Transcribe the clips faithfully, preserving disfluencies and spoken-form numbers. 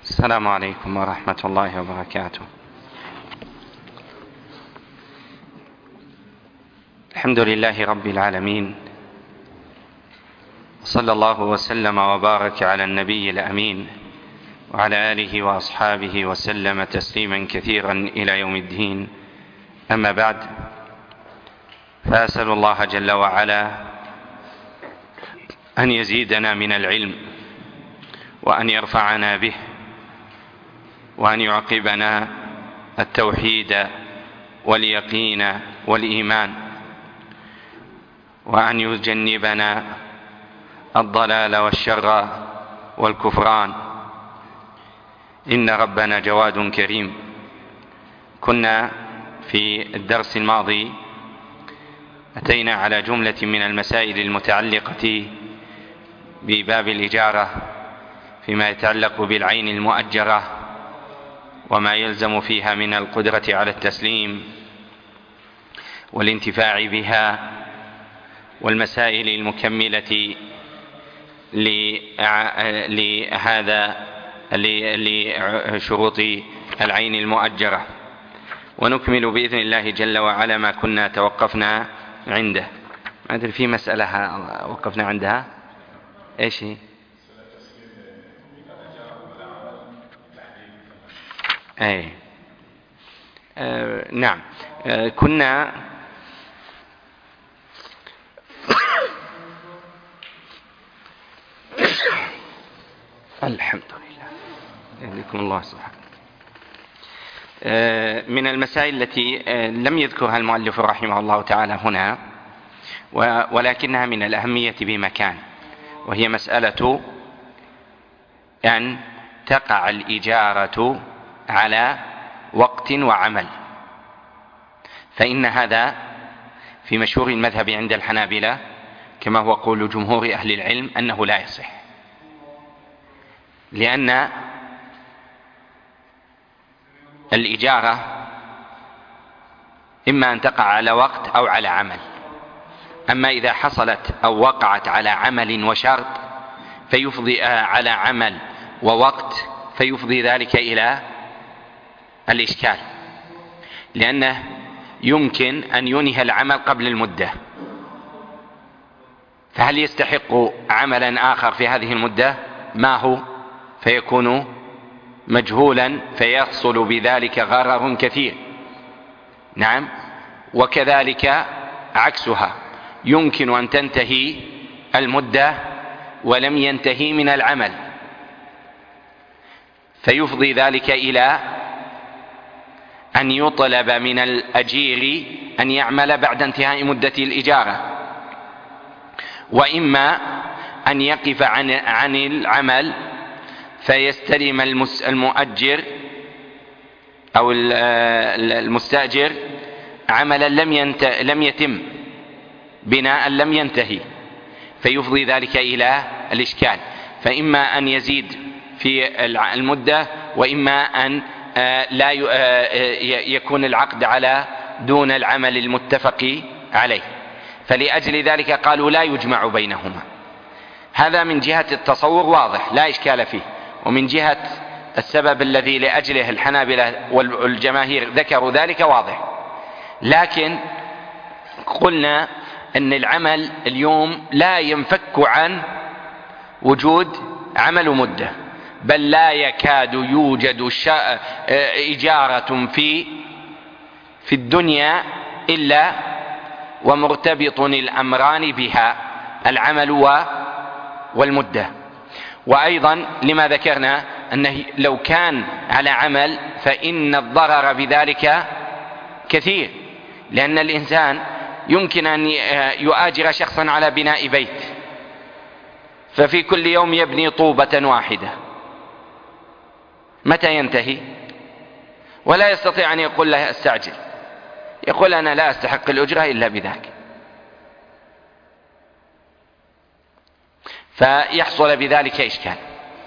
السلام عليكم ورحمة الله وبركاته. الحمد لله رب العالمين، صلى الله وسلم وبارك على النبي الأمين وعلى آله وأصحابه وسلم تسليما كثيرا إلى يوم الدين. أما بعد، فأسأل الله جل وعلا أن يزيدنا من العلم وأن يرفعنا به وأن يعقبنا التوحيد واليقين والإيمان، وأن يجنبنا الضلال والشر والكفران، إن ربنا جواد كريم. كنا في الدرس الماضي أتينا على جملة من المسائل المتعلقة بباب الإجارة فيما يتعلق بالعين المؤجرة وما يلزم فيها من القدرة على التسليم والانتفاع بها، والمسائل المكملة لهذا لشروط العين المؤجرة. ونكمل بإذن الله جل وعلا ما كنا توقفنا عنده. ما أدري في مسألة وقفنا عندها إيش هي؟ أي آه نعم آه كنا الحمد لله يهديكم الله سبحانه. آه من المسائل التي آه لم يذكرها المؤلف رحمه الله تعالى هنا، ولكنها من الأهمية بمكان، وهي مسألة أن تقع الإجارة على وقت وعمل. فإن هذا في مشهور المذهب عند الحنابلة، كما هو قول جمهور أهل العلم، أنه لا يصح، لأن الإجارة إما أن تقع على وقت أو على عمل. أما إذا حصلت أو وقعت على عمل وشرط فيفضي على عمل ووقت، فيفضي ذلك إلى الإشكال، لأنه يمكن أن ينهي العمل قبل المدة، فهل يستحق عملا آخر في هذه المدة؟ ما هو؟ فيكون مجهولا، فيحصل بذلك غرر كثير. نعم. وكذلك عكسها، يمكن أن تنتهي المدة ولم ينتهي من العمل، فيفضي ذلك إلى أن يطلب من الأجير أن يعمل بعد انتهاء مدة الإجارة، وإما أن يقف عن عن العمل فيستلم المؤجر أو المستأجر عملا لم لم يتم، بناء لم ينتهي، فيفضي ذلك إلى الإشكال. فإما أن يزيد في المدة، وإما أن لا يكون العقد على دون العمل المتفق عليه. فلأجل ذلك قالوا لا يجمع بينهما. هذا من جهة التصور واضح لا إشكال فيه، ومن جهة السبب الذي لأجله الحنابلة والجماهير ذكروا ذلك واضح. لكن قلنا أن العمل اليوم لا ينفك عن وجود عمل مدة، بل لا يكاد يوجد إجارة في في الدنيا إلا ومرتبط الأمران بها، العمل والمدة. وأيضا لما ذكرنا أنه لو كان على عمل فإن الضرر بذلك كثير، لأن الإنسان يمكن أن يؤاجر شخصا على بناء بيت، ففي كل يوم يبني طوبة واحدة، متى ينتهي؟ ولا يستطيع أن يقول له استعجل، يقول أنا لا أستحق الأجرة إلا بذاك، فيحصل بذلك إشكال.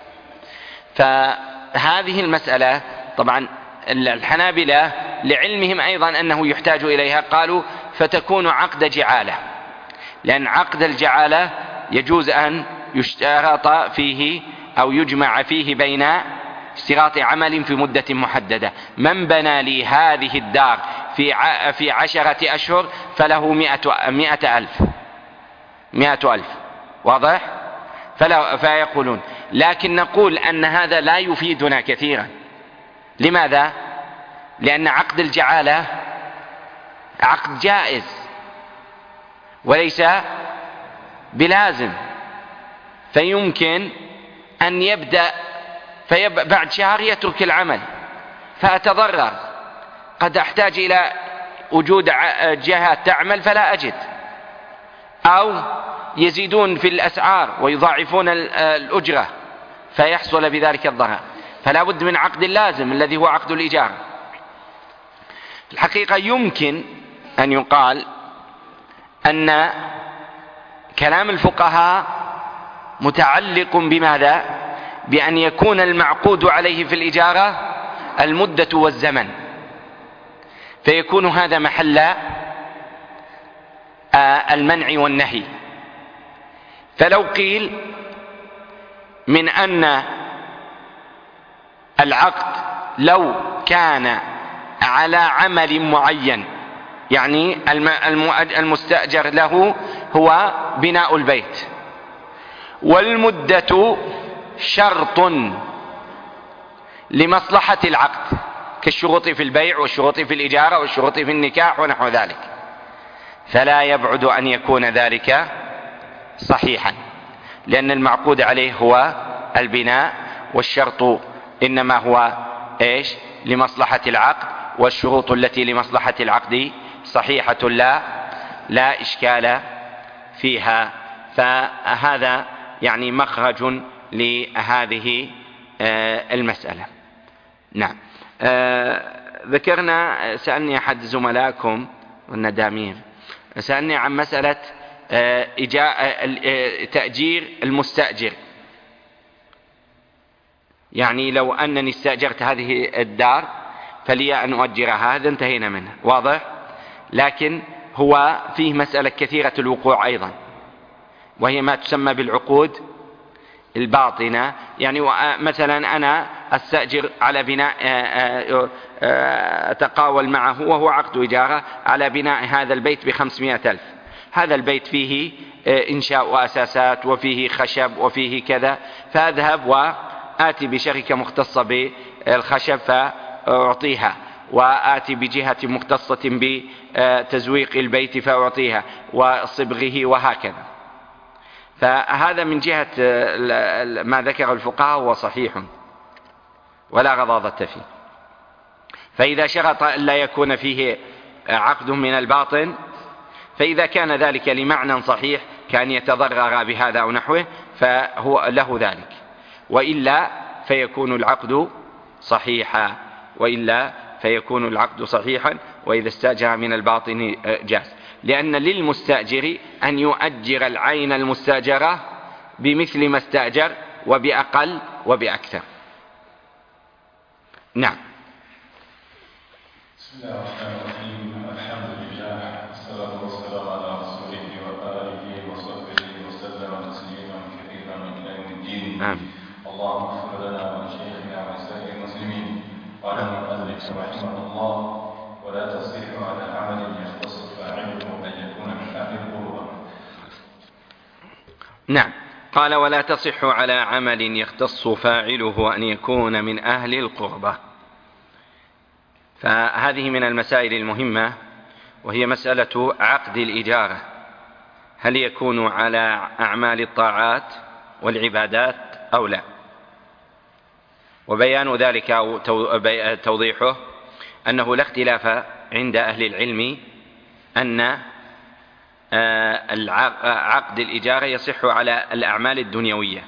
فهذه المسألة طبعا الحنابلة لعلمهم أيضا أنه يحتاج إليها قالوا فتكون عقد جعالة، لأن عقد الجعالة يجوز أن يشترط فيه أو يجمع فيه بين اشتراط عمل في مدة محددة. من بنى لي هذه الدار في في عشرة أشهر فله مئة, مئة ألف مئة ألف. واضح؟ فلا فيقولون. لكن نقول أن هذا لا يفيدنا كثيرا. لماذا؟ لأن عقد الجعالة عقد جائز وليس بلازم، فيمكن أن يبدأ فبعد شهر يترك العمل فأتضرر، قد أحتاج إلى وجود جهات تعمل فلا أجد، أو يزيدون في الأسعار ويضاعفون الأجرة فيحصل بذلك الضرر. فلا بد من عقد لازم الذي هو عقد الإيجار. الحقيقة يمكن أن يقال أن كلام الفقهاء متعلق بماذا؟ بأن يكون المعقود عليه في الإجارة المدة والزمن، فيكون هذا محل المنع والنهي. فلو قيل من أن العقد لو كان على عمل معين، يعني المستأجر له هو بناء البيت، والمدة شرط لمصلحة العقد كالشروط في البيع والشروط في الإجارة والشروط في النكاح ونحو ذلك، فلا يبعد أن يكون ذلك صحيحا، لأن المعقود عليه هو البناء، والشرط إنما هو إيش؟ لمصلحة العقد، والشروط التي لمصلحة العقد صحيحة لا لا إشكال فيها. فهذا يعني مخرج لهذه المسألة. نعم. ذكرنا، سألني أحد زملائكم والندامين، سألني عن مسألة تأجير المستأجر. يعني لو أنني استأجرت هذه الدار فلي أن أؤجرها، هذا انتهينا منه، واضح؟ لكن هو فيه مسألة كثيرة الوقوع أيضا، وهي ما تسمى بالعقود الباطنة. يعني مثلا أنا أستأجر على بناء، أتقاول معه وهو عقد إجارة على بناء هذا البيت بخمسمائة ألف. هذا البيت فيه إنشاء وأساسات وفيه خشب وفيه كذا، فأذهب وآتي بشركة مختصة بالخشب فأعطيها، وآتي بجهة مختصة بتزويق البيت فأعطيها وصبغه وهكذا. فهذا من جهة ما ذكر الفقهاء هو صحيح ولا غضاضة فيه. فإذا شرط أن لا يكون فيه عقد من الباطن، فإذا كان ذلك لمعنى صحيح كان يتضرر بهذا أو نحوه فهو له ذلك، وإلا فيكون العقد صحيحا وإلا فيكون العقد صحيحا وإذا استأجر من الباطن جاز، لأن للمستأجر أن يؤجر العين المستأجرة بمثل ما استأجر وبأقل وبأكثر. نعم. بسم الله الرحمن الرحيم. الحمد لله والصلاة والسلام على رسوله وآله وصحبه وسلم تسليما كثيرا إلى يوم الدين. آمين. اللهم اغفر لنا ولشيخنا ولسائر المسلمين. قال المؤلف رحمه الله: ولا تصح على عمل يختص فاعله أن يكون من أهل القربى. نعم. قال: ولا تصح على عمل يختص فاعله أن يكون من أهل القربى. فهذه من المسائل المهمة، وهي مسألة عقد الإجارة، هل يكون على أعمال الطاعات والعبادات أو لا؟ وبيان ذلك أو توضيحه أنه لا اختلاف عند أهل العلم أن عقد الإجارة يصح على الأعمال الدنيوية،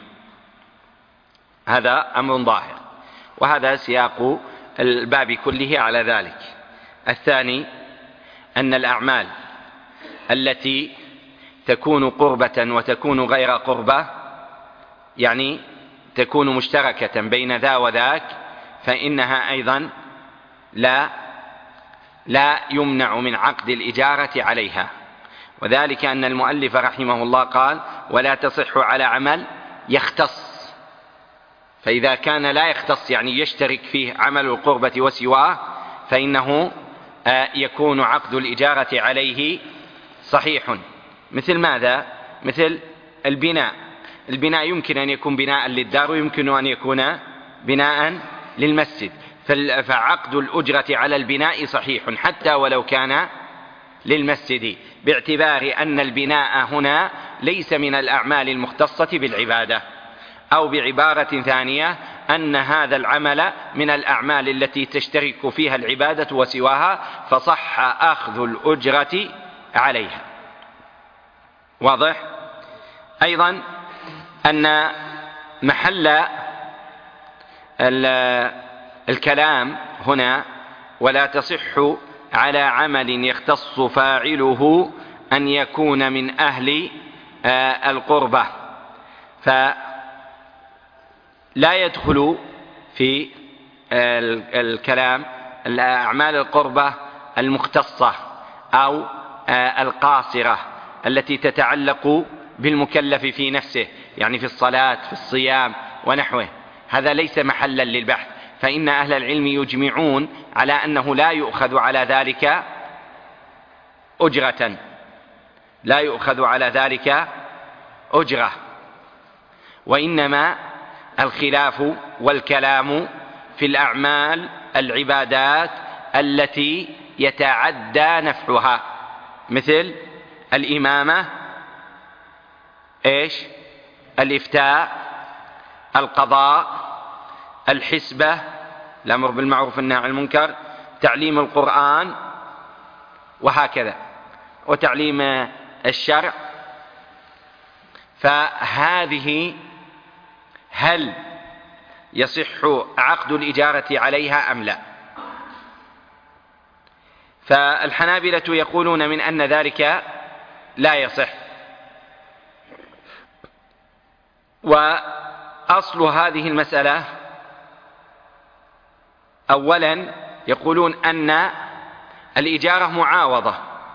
هذا أمر ظاهر، وهذا سياق الباب كله على ذلك. الثاني أن الأعمال التي تكون قربة وتكون غير قربة، يعني تكون مشتركة بين ذا وذاك، فإنها أيضا لا لا يمنع من عقد الإجارة عليها. وذلك أن المؤلف رحمه الله قال: ولا تصح على عمل يختص فإذا كان لا يختص يعني يشترك فيه عمل القربة وسواه فإنه يكون عقد الإجارة عليه صحيح. مثل ماذا؟ مثل البناء. البناء يمكن أن يكون بناء للدار ويمكن أن يكون بناء للمسجد، فعقد الأجرة على البناء صحيح حتى ولو كان للمسجد، باعتبار أن البناء هنا ليس من الأعمال المختصة بالعبادة، أو بعبارة ثانية أن هذا العمل من الأعمال التي تشترك فيها العبادة وسواها، فصح أخذ الأجرة عليها. واضح؟ أيضا أن محل الكلام هنا ولا تصح على عمل يختص فاعله أن يكون من أهل القربة، فلا يدخل في الكلام الأعمال القربة المختصة أو القاصرة التي تتعلق بالمكلف في نفسه، يعني في الصلاة في الصيام ونحوه، هذا ليس محلا للبحث، فإن أهل العلم يجمعون على أنه لا يؤخذ على ذلك أجرة، لا يؤخذ على ذلك أجرة، وإنما الخلاف والكلام في الأعمال العبادات التي يتعدى نفعها، مثل الإمامة، إيش؟ الإفتاء، القضاء، الحسبة، الأمر بالمعروف والنهي عن المنكر، تعليم القرآن، وهكذا، وتعليم الشرع. فهذه هل يصح عقد الإجارة عليها أم لا؟ فالحنابلة يقولون من أن ذلك لا يصح، وأصل هذه المسألة أولا يقولون أن الإجارة معاوضة،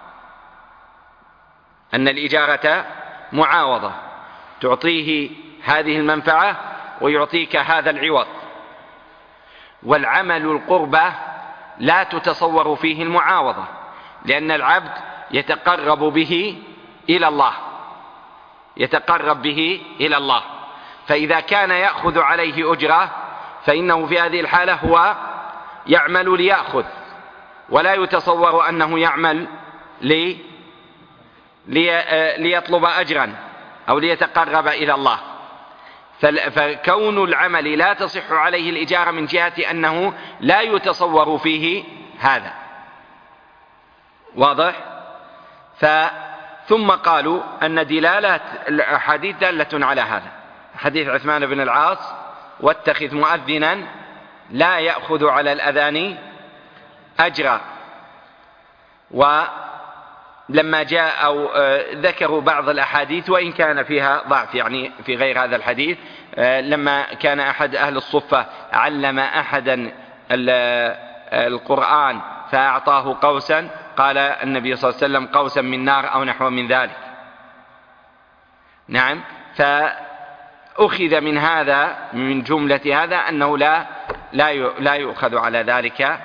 أن الإجارة معاوضة، تعطيه هذه المنفعة ويعطيك هذا العوض، والعمل القربة لا تتصور فيه المعاوضة، لأن العبد يتقرب به إلى الله، يتقرب به إلى الله، فإذا كان يأخذ عليه أجرة فإنه في هذه الحالة هو يعمل ليأخذ، ولا يتصور أنه يعمل لي لي ليطلب أجرا أو ليتقرب إلى الله. فكون العمل لا تصح عليه الإجارة من جهة أنه لا يتصور فيه هذا. واضح؟ ثم قالوا أن دلالة الأحاديث دالة على هذا، حديث عثمان بن العاص: واتخذ مؤذنا لا يأخذ على الأذان أجرا. ولما جاء أو ذكروا بعض الأحاديث وإن كان فيها ضعف، يعني في غير هذا الحديث، لما كان أحد أهل الصفة علم أحدا القرآن فأعطاه قوسا، قال النبي صلى الله عليه وسلم: قوسا من نار أو نحو من ذلك. نعم، فأخذ من هذا من جملة هذا أنه لا لا يؤخذ على ذلك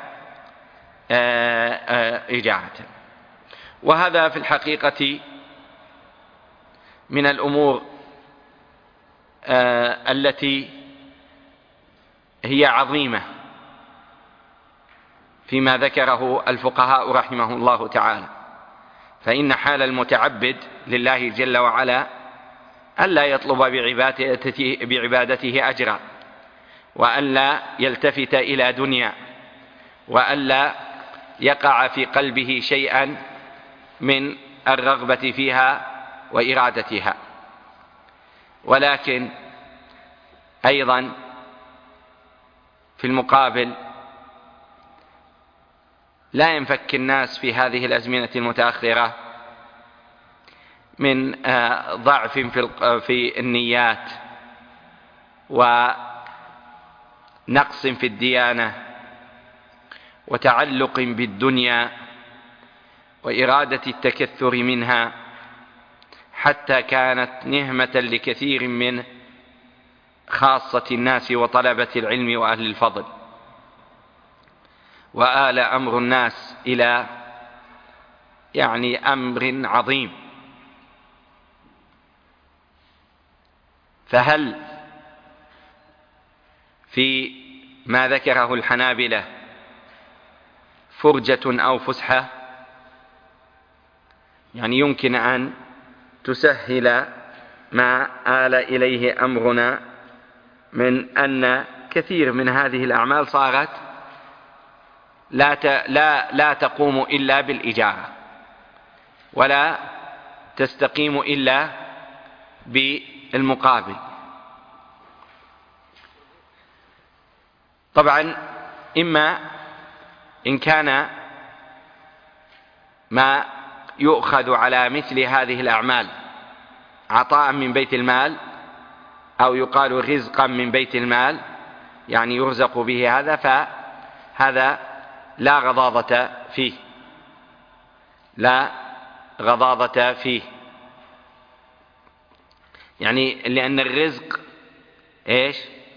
إجارة. وهذا في الحقيقة من الأمور التي هي عظيمة فيما ذكره الفقهاء رحمه الله تعالى، فإن حال المتعبد لله جل وعلا ألا يطلب بعبادته, بعبادته أجرا، وألا يلتفت إلى دنيا، وألا يقع في قلبه شيئا من الرغبة فيها وإرادتها. ولكن أيضا في المقابل لا ينفك الناس في هذه الأزمنة المتأخرة من ضعف في النيات ونقص في الديانة وتعلق بالدنيا وإرادة التكثر منها، حتى كانت نهمة لكثير من خاصة الناس وطلبة العلم وأهل الفضل، وآل أمر الناس إلى يعني أمر عظيم. فهل في ما ذكره الحنابلة فرجة أو فسحة؟ يعني يمكن أن تسهل ما آل إليه أمرنا من أن كثير من هذه الأعمال صارت لا لا لا تقوم إلا بالإجارة، ولا تستقيم إلا بالمقابل. طبعا إما إن كان ما يؤخذ على مثل هذه الأعمال عطاء من بيت المال، أو يقال رزقا من بيت المال، يعني يرزق به هذا، فهذا لا غضاضة فيه، لا غضاضة فيه. يعني لأن الرزق إيش؟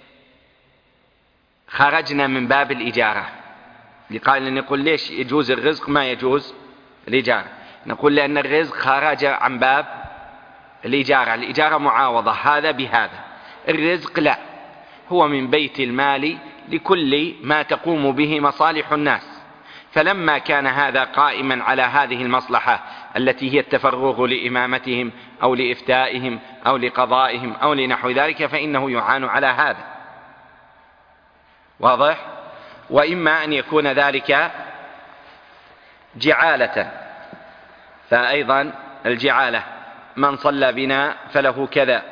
خرجنا من باب الإجارة. قال أن نقول ليش يجوز الرزق ما يجوز الإجارة؟ نقول لأن الرزق خرج عن باب الإجارة. الإجارة معاوضة هذا بهذا، الرزق لا، هو من بيت المال لكل ما تقوم به مصالح الناس. فلما كان هذا قائما على هذه المصلحة التي هي التفرغ لإمامتهم أو لإفتائهم أو لقضائهم أو لنحو ذلك، فإنه يعان على هذا، واضح؟ وإما أن يكون ذلك جعالة، فأيضا الجعالة من صلى بنا فله كذا،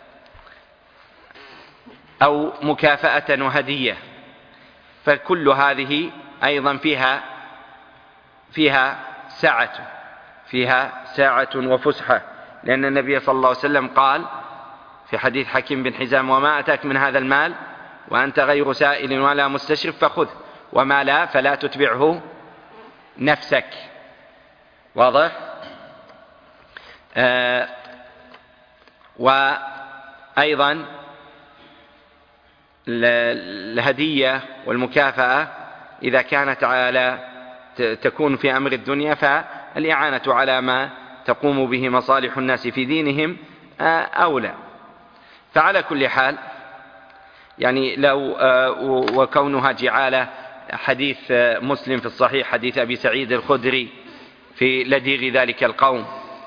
أو مكافأة وهدية، فكل هذه أيضا فيها فيها سعة فيها ساعة وفسحة، لأن النبي صلى الله عليه وسلم قال في حديث حكيم بن حزام: وما أتاك من هذا المال وأنت غير سائل ولا مستشرف فخذ، وما لا فلا تتبعه نفسك. واضح؟ آه وأيضا الهدية والمكافأة إذا كانت على تكون في أمر الدنيا، فالإعانة على ما تقوم به مصالح الناس في دينهم أولى. فعلى كل حال يعني لو وكونها جعالة، حديث مسلم في الصحيح حديث أبي سعيد الخدري في لديغ ذلك القوم،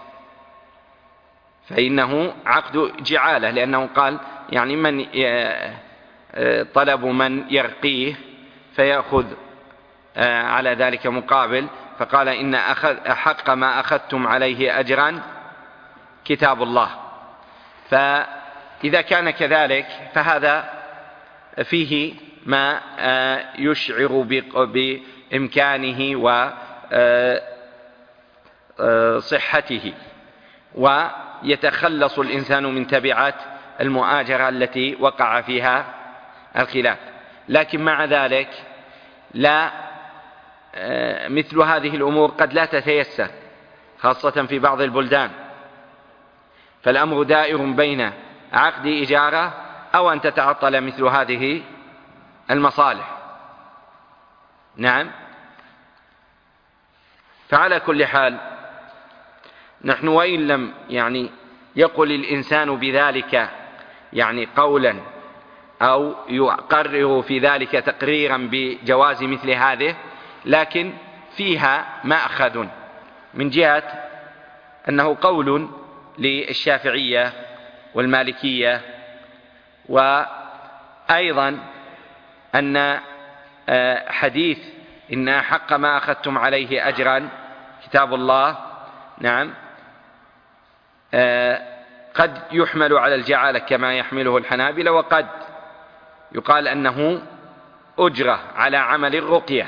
فإنه عقد جعالة، لأنه قال يعني من طلب من يرقيه فيأخذ على ذلك مقابل، فقال: إن أحق ما أخذتم عليه أجرا كتاب الله. فإذا كان كذلك فهذا فيه ما يشعر بإمكانه وصحته، ويتخلص الإنسان من تبعات المؤاجرة التي وقع فيها الخلاف. لكن مع ذلك لا مثل هذه الأمور قد لا تتيسر، خاصة في بعض البلدان، فالأمر دائر بين عقد إجارة أو أن تتعطل مثل هذه المصالح. نعم. فعلى كل حال نحن وإن لم يعني يقل الإنسان بذلك يعني قولا أو يقرر في ذلك تقريرا بجواز مثل هذه، لكن فيها مأخذ من جهة أنه قول للشافعية والمالكية، وأيضا أن حديث إن أحق ما أخذتم عليه أجرا كتاب الله، نعم، قد يحمل على الجعالة كما يحمله الحنابلة، وقد يقال أنه أجرة على عمل الرقية،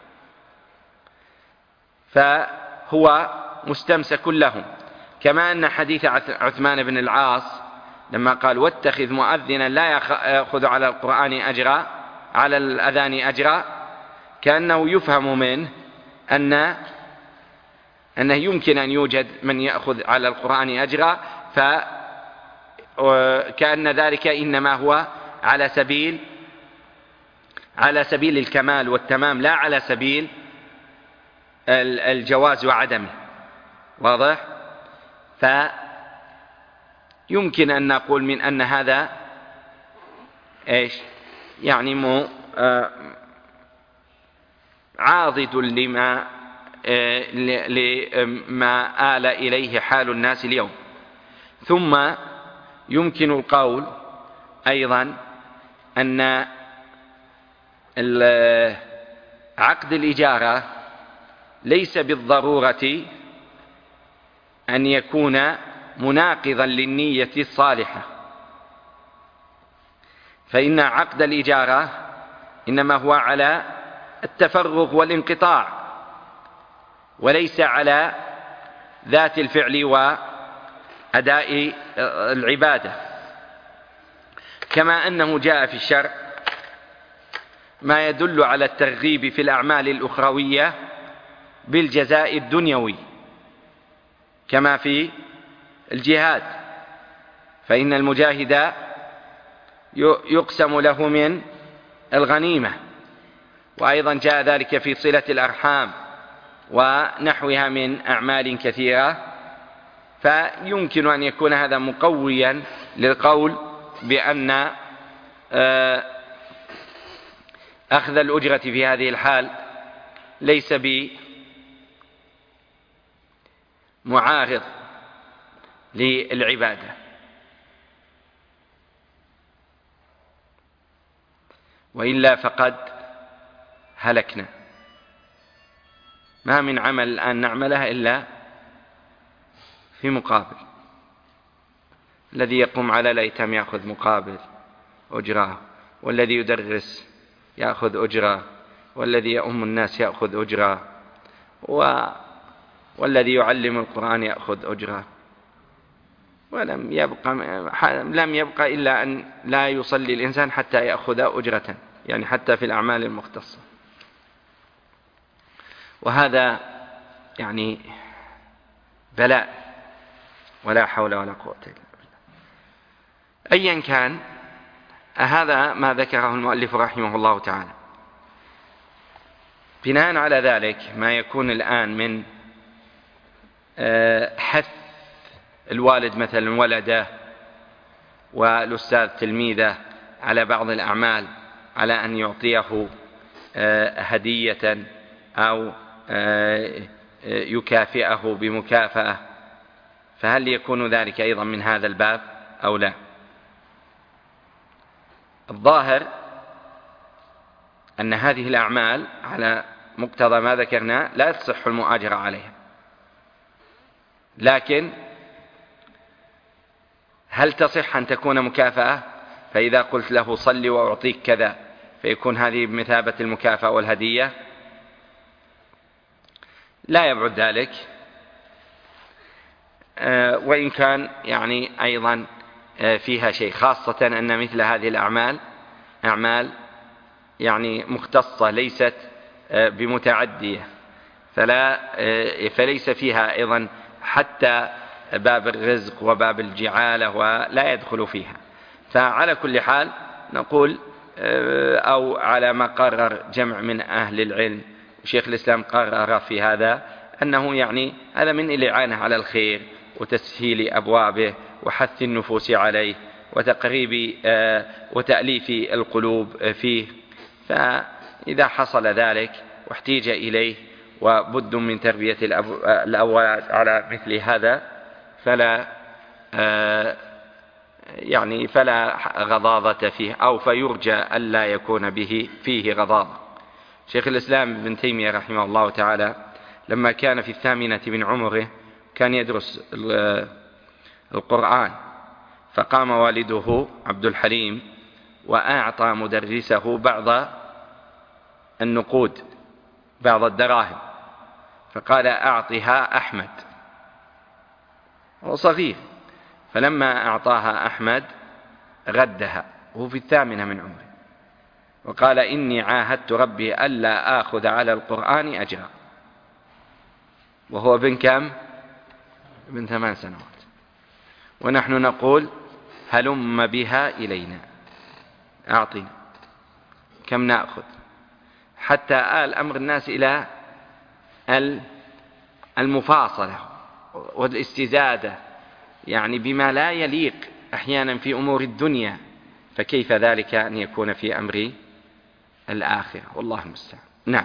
فهو مستمسك لهم. كما أن حديث عثمان بن العاص لما قال: واتخذ مؤذنا لا يأخذ على القرآن أجرا على الأذان أجرا، كأنه يفهم منه أن أنه يمكن أن يوجد من يأخذ على القرآن أجرا، كأن ذلك إنما هو على سبيل على سبيل الكمال والتمام، لا على سبيل الجواز وعدمه. واضح؟ فيمكن أن نقول من أن هذا إيش يعني مو عاضد لما لما آل إليه حال الناس اليوم. ثم يمكن القول أيضا أن عقد الإجارة ليس بالضرورة أن يكون مناقضا للنية الصالحة، فإن عقد الإجارة إنما هو على التفرغ والانقطاع، وليس على ذات الفعل وأداء العبادة. كما أنه جاء في الشرع ما يدل على الترغيب في الأعمال الأخروية بالجزاء الدنيوي، كما في الجهاد، فإن المجاهد يقسم له من الغنيمة. وأيضا جاء ذلك في صلة الأرحام ونحوها من أعمال كثيرة. فيمكن أن يكون هذا مقويا للقول بأن أخذ الأجرة في هذه الحال ليس بمعارض للعبادة. وإلا فقد هلكنا. ما من عمل الآن نعملها إلا في مقابل. الذي يقوم على الأيتام يأخذ مقابل أجرة، والذي يدرس يأخذ أجرة، والذي يؤم الناس يأخذ أجرة، و... والذي يعلم القرآن يأخذ أجرة. ولم يبقى لم يبقى إلا أن لا يصلي الإنسان حتى يأخذ أجرة، يعني حتى في الأعمال المختصة. وهذا يعني بلاء ولا حول ولا قوة إلا بالله. أيا كان، هذا ما ذكره المؤلف رحمه الله تعالى. بناء على ذلك ما يكون الآن من حث الوالد مثلا ولده والأستاذ تلميذه على بعض الأعمال، على أن يعطيه هدية أو يكافئه بمكافأة، فهل يكون ذلك أيضا من هذا الباب أو لا؟ الظاهر أن هذه الأعمال على مقتضى ما ذكرنا لا تصح المؤاجرة عليها، لكن هل تصح أن تكون مكافأة؟ فإذا قلت له صل وأعطيك كذا فيكون هذه بمثابة المكافأة والهدية؟ لا يبعد ذلك، وإن كان يعني أيضا فيها شيء، خاصة أن مثل هذه الأعمال أعمال يعني مختصة ليست بمتعدية، فلا فليس فيها أيضا حتى باب الرزق وباب الجعالة ولا يدخل فيها. فعلى كل حال نقول، أو على ما قرر جمع من أهل العلم، شيخ الإسلام قرر في هذا أنه يعني هذا من الإعانة على الخير وتسهيل أبوابه وحث النفوس عليه وتقريب وتأليف القلوب فيه. فإذا حصل ذلك واحتيج إليه وبد من تربية الأولاد على مثل هذا فلا يعني فلا غضاضة فيه، أو فيرجى ألا يكون به فيه غضاضة. شيخ الإسلام ابن تيمية رحمه الله تعالى لما كان في الثامنة من عمره كان يدرس القرآن، فقام والده عبد الحليم وأعطى مدرسه بعض النقود، بعض الدراهم، فقال أعطها أحمد، هو صغير، فلما أعطاها أحمد غدها وهو في الثامنة من عمره، وقال إني عاهدت ربي ألا آخذ على القرآن أجرا، وهو ابن كم؟ ابن ثمان سنوات. ونحن نقول هلم بها إلينا، أعطنا كم نأخذ، حتى آل أمر الناس إلى المفاصلة والاستزادة، يعني بما لا يليق أحيانا في أمور الدنيا، فكيف ذلك أن يكون في أمر الآخرة، والله المستعان. نعم.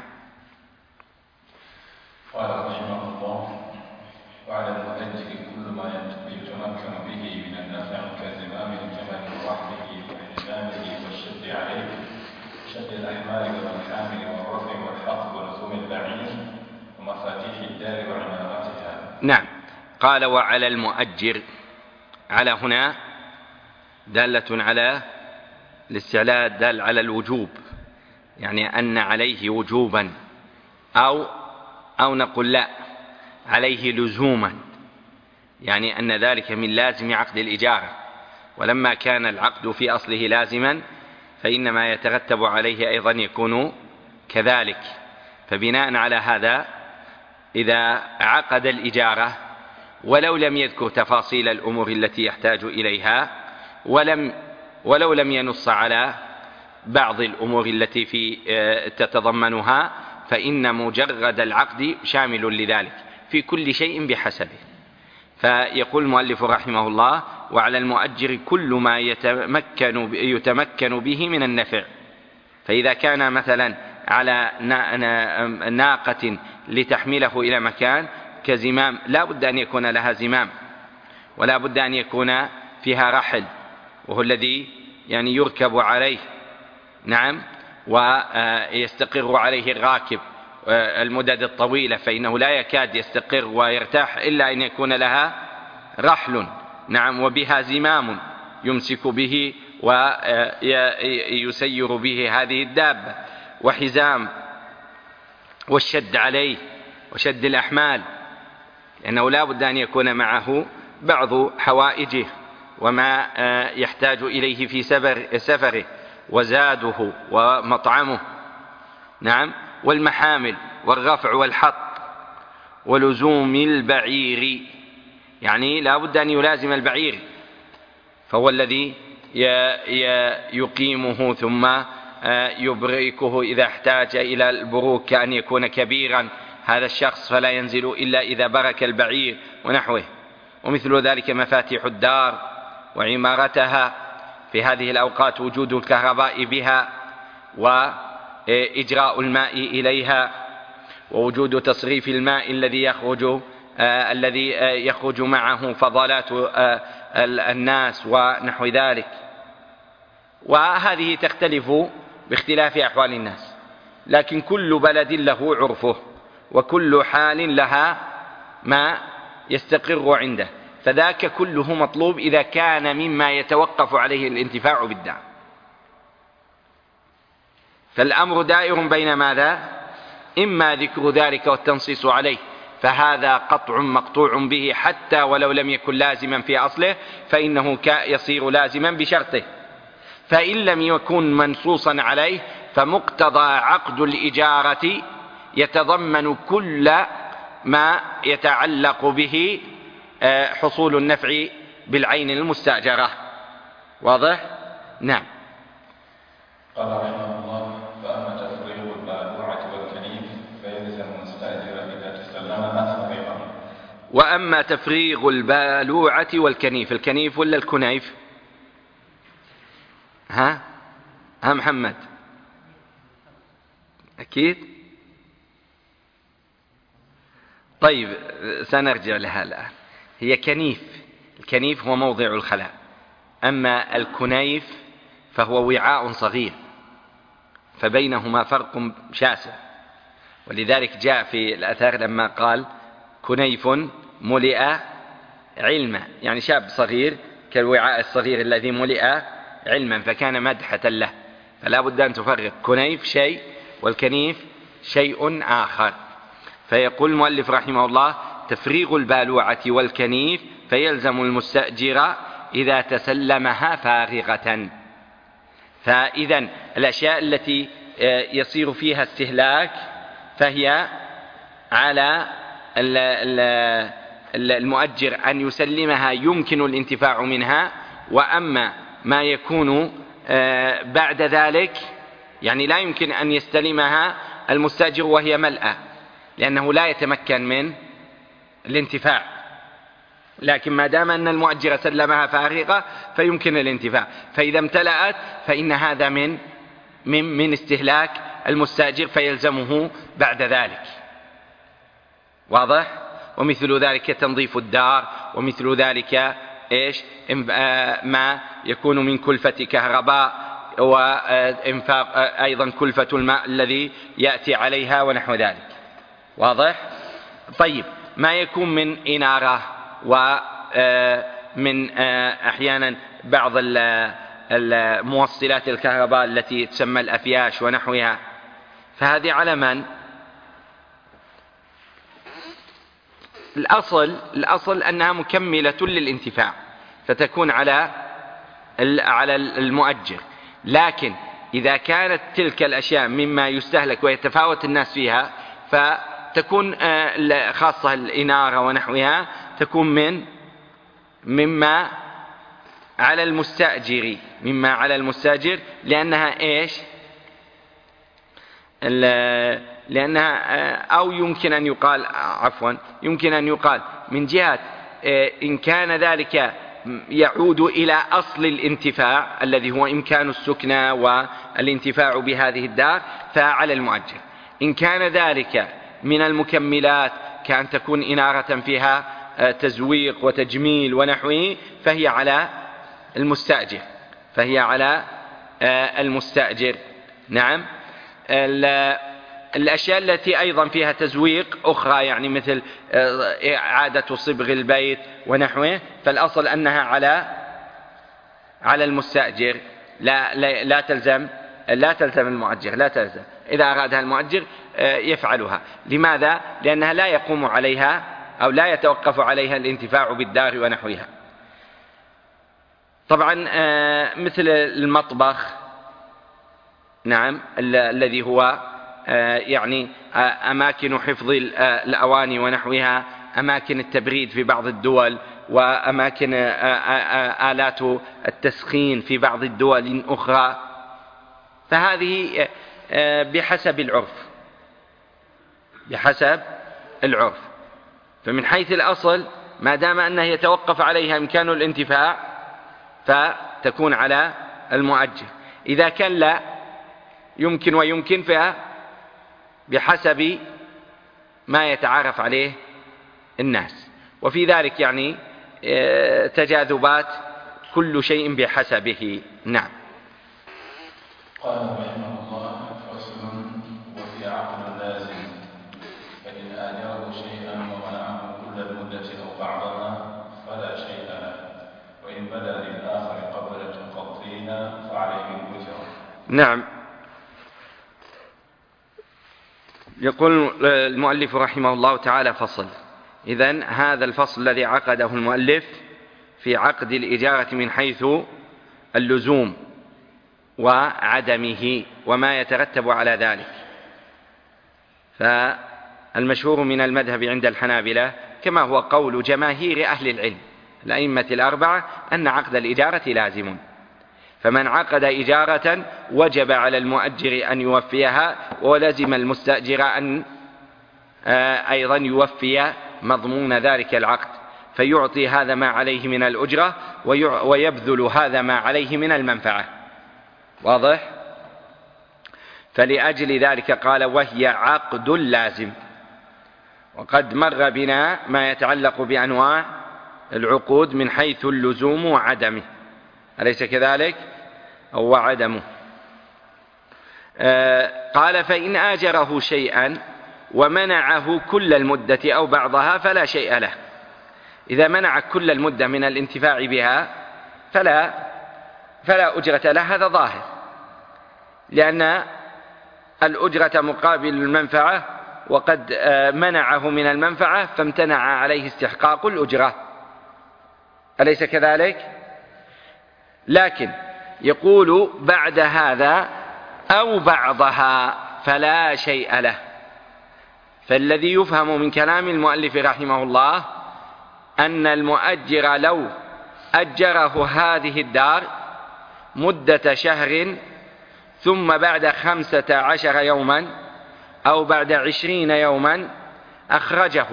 قال رحمه الله: وعلى المؤجر كل ما يتمكن به من النفع كزمام الجمل ووحده واحتمامه والشد عليه، شد الأحمال والحامل والرفع والحق ولزوم البعير ومفاتيح الدار وعمارتها. نعم. قال: وعلى المؤجر. على هنا دالة على الاستعلاء، دال على الوجوب، يعني أن عليه وجوبا، أو أو نقول لا، عليه لزوما، يعني أن ذلك من لازم عقد الإجارة، ولما كان العقد في أصله لازما فإنما يترتب عليه أيضا يكون كذلك. فبناء على هذا إذا عقد الإجارة ولو لم يذكر تفاصيل الأمور التي يحتاج إليها، ولم ولو لم ينص على بعض الأمور التي في تتضمنها، فإن مجرد العقد شامل لذلك في كل شيء بحسبه. فيقول المؤلف رحمه الله: وعلى المؤجر كل ما يتمكن يتمكن به من النفع. فإذا كان مثلا على ناقة لتحمله إلى مكان كزمام، لا بد أن يكون لها زمام، ولا بد أن يكون فيها رحل، وهو الذي يعني يركب عليه، نعم، ويستقر عليه الراكب المدد الطويلة، فإنه لا يكاد يستقر ويرتاح إلا أن يكون لها رحل، نعم، وبها زمام يمسك به ويسير به هذه الدابة، وحزام، والشد عليه وشد الأحمال، لأنه لا بد أن يكون معه بعض حوائجه وما يحتاج إليه في سفره، وزاده ومطعمه، نعم، والمحامل والرفع والحط، ولزوم البعير، يعني لا بد أن يلازم البعير، فهو الذي يقيمه ثم يبركه إذا احتاج إلى البروك، كأن يكون كبيرا هذا الشخص فلا ينزل إلا إذا برك البعير ونحوه. ومثل ذلك مفاتيح الدار وعمارتها، في هذه الأوقات وجود الكهرباء بها وإجراء الماء إليها، ووجود تصريف الماء الذي يخرج آه الذي يخرج معه فضلات آه الناس ونحو ذلك. وهذه تختلف باختلاف أحوال الناس، لكن كل بلد له عرفه، وكل حال لها ما يستقر عنده، فذاك كله مطلوب إذا كان مما يتوقف عليه الانتفاع بالدعم. فالأمر دائر بين ماذا؟ إما ذكر ذلك والتنصيص عليه، فهذا قطع مقطوع به حتى ولو لم يكن لازما في أصله، فإنه يصير لازما بشرطه. فإن لم يكن منصوصا عليه فمقتضى عقد الإجارة يتضمن كل ما يتعلق به حصول النفع بالعين المستأجرة. واضح؟ نعم. قال رحمه الله: فأما تفريغ البالوعة والكنيف فيلزم المستأجر إذا تسلمها تفريغا. وأما تفريغ البالوعة والكنيف، الكنيف ولا الكنيف؟ ها؟ ها محمد؟ أكيد؟ طيب سنرجع لها الآن. هي كنيف، الكنيف هو موضع الخلاء، أما الكنيف فهو وعاء صغير، فبينهما فرق شاسع. ولذلك جاء في الأثر لما قال كنيف ملئ علما، يعني شاب صغير كالوعاء الصغير الذي ملئ علما، فكان مدحة له. فلا بد أن تفرق، كنيف شيء والكنيف شيء آخر. فيقول المؤلف رحمه الله: تفريغ البالوعة والكنيف فيلزم المستأجر إذا تسلمها فارغة. فإذا الأشياء التي يصير فيها استهلاك فهي على المؤجر أن يسلمها يمكن الانتفاع منها، وأما ما يكون بعد ذلك يعني لا يمكن أن يستلمها المستأجر وهي ملأة، لأنه لا يتمكن من الانتفاع، لكن ما دام أن المؤجر سلمها فارغة فيمكن الانتفاع، فإذا امتلأت فإن هذا من من من استهلاك المستأجر فيلزمه بعد ذلك. واضح؟ ومثل ذلك تنظيف الدار، ومثل ذلك إيش ما يكون من كلفة كهرباء، وإنفاق أيضا كلفة الماء الذي يأتي عليها ونحو ذلك. واضح؟ طيب، ما يكون من إنارة ومن أحيانا بعض الموصلات الكهرباء التي تسمى الأفياش ونحوها، فهذه على من؟ الأصل الأصل أنها مكملة للانتفاع فتكون على على المؤجر، لكن إذا كانت تلك الأشياء مما يستهلك ويتفاوت الناس فيها فتكون خاصة الإنارة ونحوها تكون من مما على المستأجر مما على المستأجر لأنها إيش؟ لأنها أو يمكن أن يقال عفوا يمكن أن يقال من جهة إن كان ذلك يعود إلى أصل الانتفاع الذي هو إمكان السكنى والانتفاع بهذه الدار فعلى المؤجر. إن كان ذلك من المكملات كأن تكون إنارة فيها تزويق وتجميل ونحوه فهي على المستأجر فهي على المستأجر. نعم. الأشياء التي أيضا فيها تزويق أخرى يعني مثل إعادة صبغ البيت ونحوه فالأصل أنها على على المستأجر لا, لا, لا تلزم لا تلزم المؤجر لا تلزم إذا أرادها المؤجر يفعلها. لماذا؟ لأنها لا يقوم عليها أو لا يتوقف عليها الانتفاع بالدار ونحوها. طبعا مثل المطبخ نعم الذي هو يعني أماكن حفظ الأواني ونحوها، أماكن التبريد في بعض الدول، وأماكن آلات التسخين في بعض الدول الأخرى، فهذه بحسب العرف بحسب العرف فمن حيث الأصل ما دام أنه يتوقف عليها إمكان الانتفاع فتكون على المؤجر. إذا كان لا يمكن ويمكن فيها بحسب ما يتعارف عليه الناس، وفي ذلك يعني تجاذبات كل شيء بحسبه. نعم. قال رحمه الله: فصل وفي عقد لازم فإن آجره شيئا ومنعه كل المدة أو بعضها فلا شيء له، وإن بدا للآخر قبل تقضيها فعليه الأجرة. نعم. يقول المؤلف رحمه الله تعالى: فصل. إذن هذا الفصل الذي عقده المؤلف في عقد الإجارة من حيث اللزوم وعدمه وما يترتب على ذلك. فالمشهور من المذهب عند الحنابلة كما هو قول جماهير أهل العلم الأئمة الأربعة أن عقد الإجارة لازم، فمن عقد إجارة وجب على المؤجر أن يوفيها، ولزم المستأجر أن أيضا يوفي مضمون ذلك العقد، فيعطي هذا ما عليه من الأجرة ويبذل هذا ما عليه من المنفعة. واضح؟ فلأجل ذلك قال: وهي عقد لازم. وقد مر بنا ما يتعلق بأنواع العقود من حيث اللزوم وعدمه، أليس كذلك؟ أو عدمه. آه قال: فإن آجره شيئا ومنعه كل المدة أو بعضها فلا شيء له. إذا منع كل المدة من الانتفاع بها فلا فلا أجرة له، هذا ظاهر، لأن الأجرة مقابل المنفعة، وقد منعه من المنفعة فامتنع عليه استحقاق الأجرة، أليس كذلك؟ لكن يقول بعد هذا أو بعضها فلا شيء له. فالذي يفهم من كلام المؤلف رحمه الله أن المؤجر لو أجره هذه الدار مدة شهر ثم بعد خمسة عشر يوما أو بعد عشرين يوما أخرجه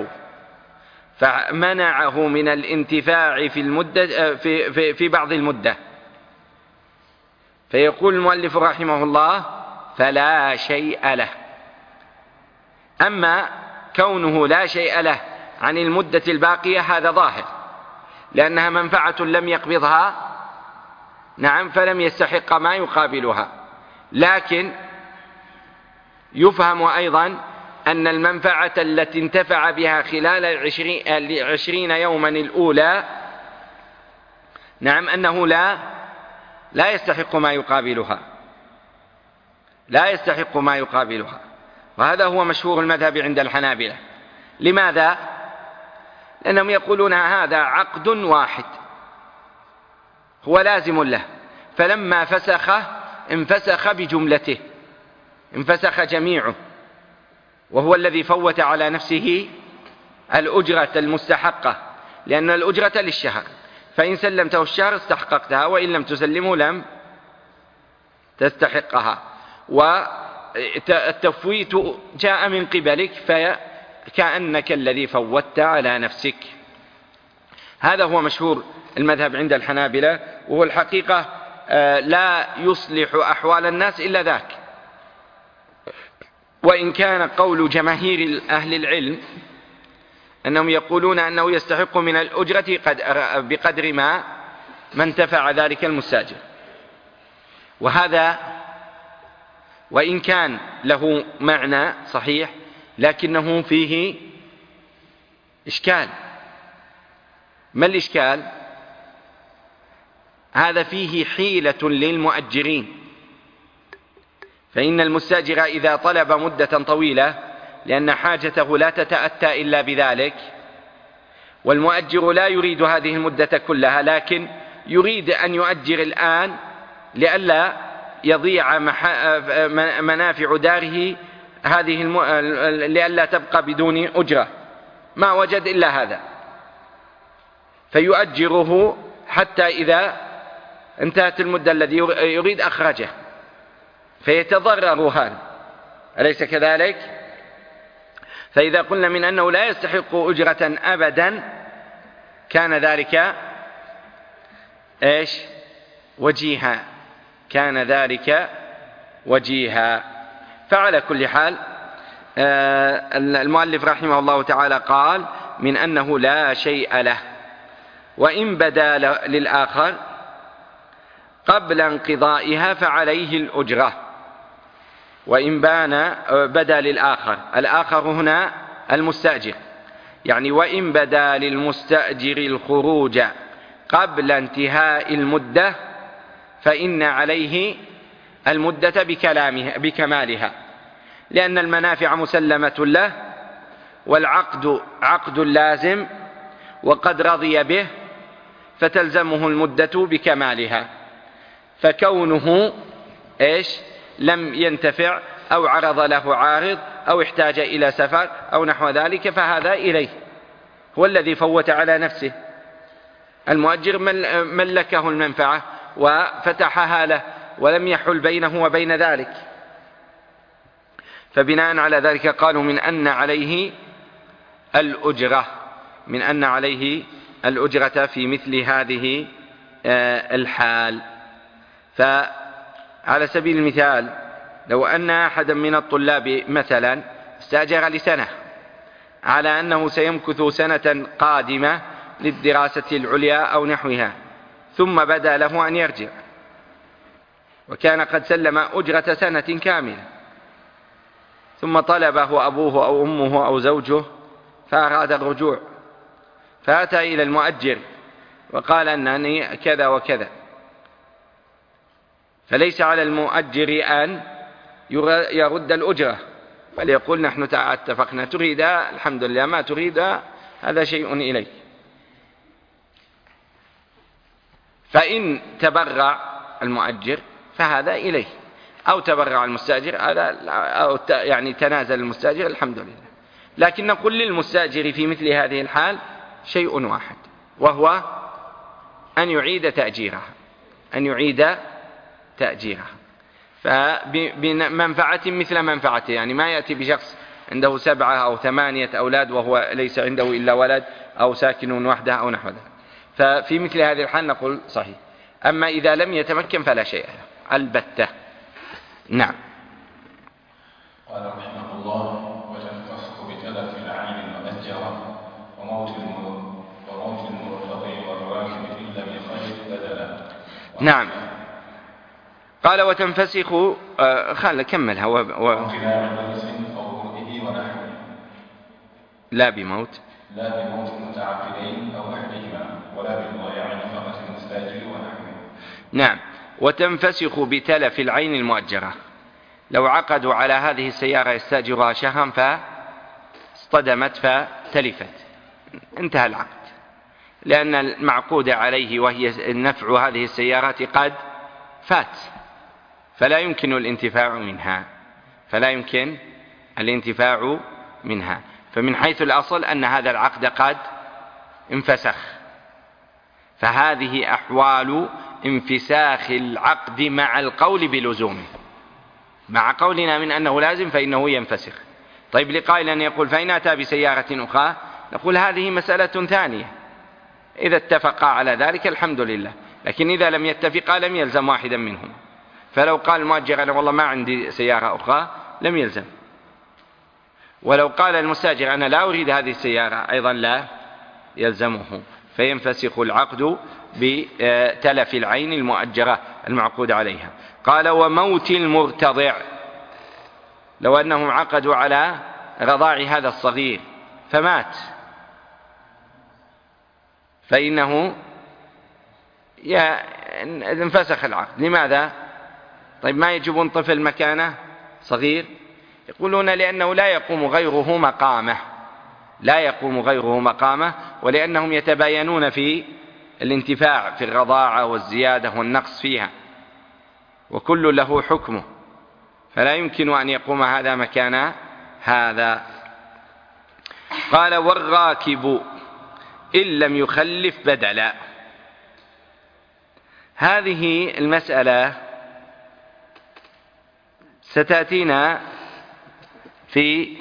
فمنعه من الانتفاع في المدة في, في, في بعض المدة، فيقول المؤلف رحمه الله فلا شيء له. أما كونه لا شيء له عن المدة الباقية هذا ظاهر، لأنها منفعة لم يقبضها، نعم، فلم يستحق ما يقابلها. لكن يفهم أيضا أن المنفعة التي انتفع بها خلال العشرين يوما الأولى، نعم، أنه لا لا يستحق ما يقابلها، لا يستحق ما يقابلها. وهذا هو مشهور المذهب عند الحنابلة. لماذا؟ لأنهم يقولون هذا عقد واحد هو لازم له، فلما فسخه انفسخ بجملته، انفسخ جميعه، وهو الذي فوت على نفسه الأجرة المستحقة، لأن الأجرة للشهر، فإن سلمته الشهر استحققتها، وإن لم تسلمه لم تستحقها. والتفويت جاء من قبلك فكأنك الذي فوتت على نفسك. هذا هو مشهور المذهب عند الحنابلة، وهو الحقيقة لا يصلح أحوال الناس إلا ذاك. وإن كان قول جماهير أهل العلم أنهم يقولون أنه يستحق من الأجرة بقدر ما ما انتفع ذلك المستأجر، وهذا وإن كان له معنى صحيح لكنه فيه إشكال. ما الإشكال؟ هذا فيه حيلة للمؤجرين، فإن المستأجر إذا طلب مدة طويلة لأن حاجته لا تتأتى إلا بذلك، والمؤجر لا يريد هذه المدة كلها، لكن يريد أن يؤجر الآن لئلا يضيع منافع داره هذه الم... لئلا تبقى بدون أجرة، ما وجد إلا هذا، فيؤجره حتى إذا انتهت المدة الذي يريد أخرجه، فيتضرر هذا، أليس كذلك؟ فإذا قلنا من أنه لا يستحق أجرة أبدا كان ذلك إيش؟ وجيها، كان ذلك وجيها. فعلى كل حال المؤلف رحمه الله تعالى قال من أنه لا شيء له، وإن بدا للآخر قبل انقضائها فعليه الأجرة. وإن بان بدا للآخر، الآخر هنا المستأجر، يعني وإن بدا للمستأجر الخروج قبل انتهاء المدة فإن عليه المدة بكلامها بكمالها، لأن المنافع مسلمة له، والعقد عقد لازم وقد رضي به، فتلزمه المدة بكمالها. فكونه إيش؟ لم ينتفع أو عرض له عارض أو احتاج إلى سفر أو نحو ذلك فهذا إليه، هو الذي فوت على نفسه. المؤجر ملكه المنفعة وفتحها له ولم يحل بينه وبين ذلك، فبناء على ذلك قالوا من أن عليه الأجرة، من أن عليه الأجرة في مثل هذه الحال. فعلى سبيل المثال لو أن أحدا من الطلاب مثلا استأجر لسنة على أنه سيمكث سنة قادمة للدراسة العليا أو نحوها، ثم بدا له أن يرجع وكان قد سلم أجرة سنة كاملة، ثم طلبه أبوه أو أمه أو زوجه فأراد الرجوع، فأتى إلى المؤجر وقال أنني كذا وكذا، فليس على المؤجر أن يرد الأجرة، بل يقول نحن اتفقنا، تريد الحمد لله، ما تريد هذا شيء إليك. فإن تبرع المؤجر فهذا إليه، أو تبرع المستأجر هذا، أو يعني تنازل المستأجر الحمد لله. لكن نقول للمستأجر في مثل هذه الحال شيء واحد، وهو أن يعيد تأجيرها أن يعيد تأجيرها فبمنفعة مثل منفعته، يعني ما يأتي بشخص عنده سبعة أو ثمانية أولاد وهو ليس عنده إلا ولد أو ساكن وحده أو نحو ذلك، ففي مثل هذه الحال نقول صحيح. أما إذا لم يتمكن فلا شيء له البتة. نعم. قال رحمه الله: وتنفسخ بتلف العين المؤجرة وموت وموت المرتضي والراكب إن لم يخالف بدلا. نعم. قال وتنفسخ آه خل كملها و... و... لا بموت لا بموت المتعاقدين أو أحدهما ولا بضياع نفقة المستاجر ونحوه. نعم. وتنفسخ بتلف العين المؤجرة، لو عقدوا على هذه السيارة يستأجرها شهرا فاصطدمت فتلفت انتهى العقد، لأن المعقود عليه وهي نفع هذه السيارة قد فات، فلا يمكن الانتفاع منها فلا يمكن الانتفاع منها فمن حيث الأصل أن هذا العقد قد انفسخ. فهذه أحوال انفساخ العقد مع القول بلزومه، مع قولنا من أنه لازم فإنه ينفسخ. طيب لقائل أن يقول فإن أتى بسيارة أخرى، نقول هذه مسألة ثانية، إذا اتفقا على ذلك الحمد لله، لكن إذا لم يتفقا لم يلزم واحدا منهم. فلو قال المؤجر أنا والله ما عندي سيارة أخرى لم يلزم، ولو قال المستاجر أنا لا أريد هذه السيارة أيضا لا يلزمه، فينفسخ العقد بتلف العين المؤجرة المعقود عليها. قال وموت المرتضع، لو أنهم عقدوا على رضاع هذا الصغير فمات فإنه انفسخ العقد. لماذا؟ طيب ما يجيبون طفل مكانه صغير؟ يقولون لأنه لا يقوم غيره مقامه لا يقوم غيره مقامه ولأنهم يتباينون في الانتفاع في الرضاعة والزيادة والنقص فيها، وكل له حكمه، فلا يمكن أن يقوم هذا مكان هذا. قال والراكب إن لم يخلف بدلا. هذه المسألة ستأتينا في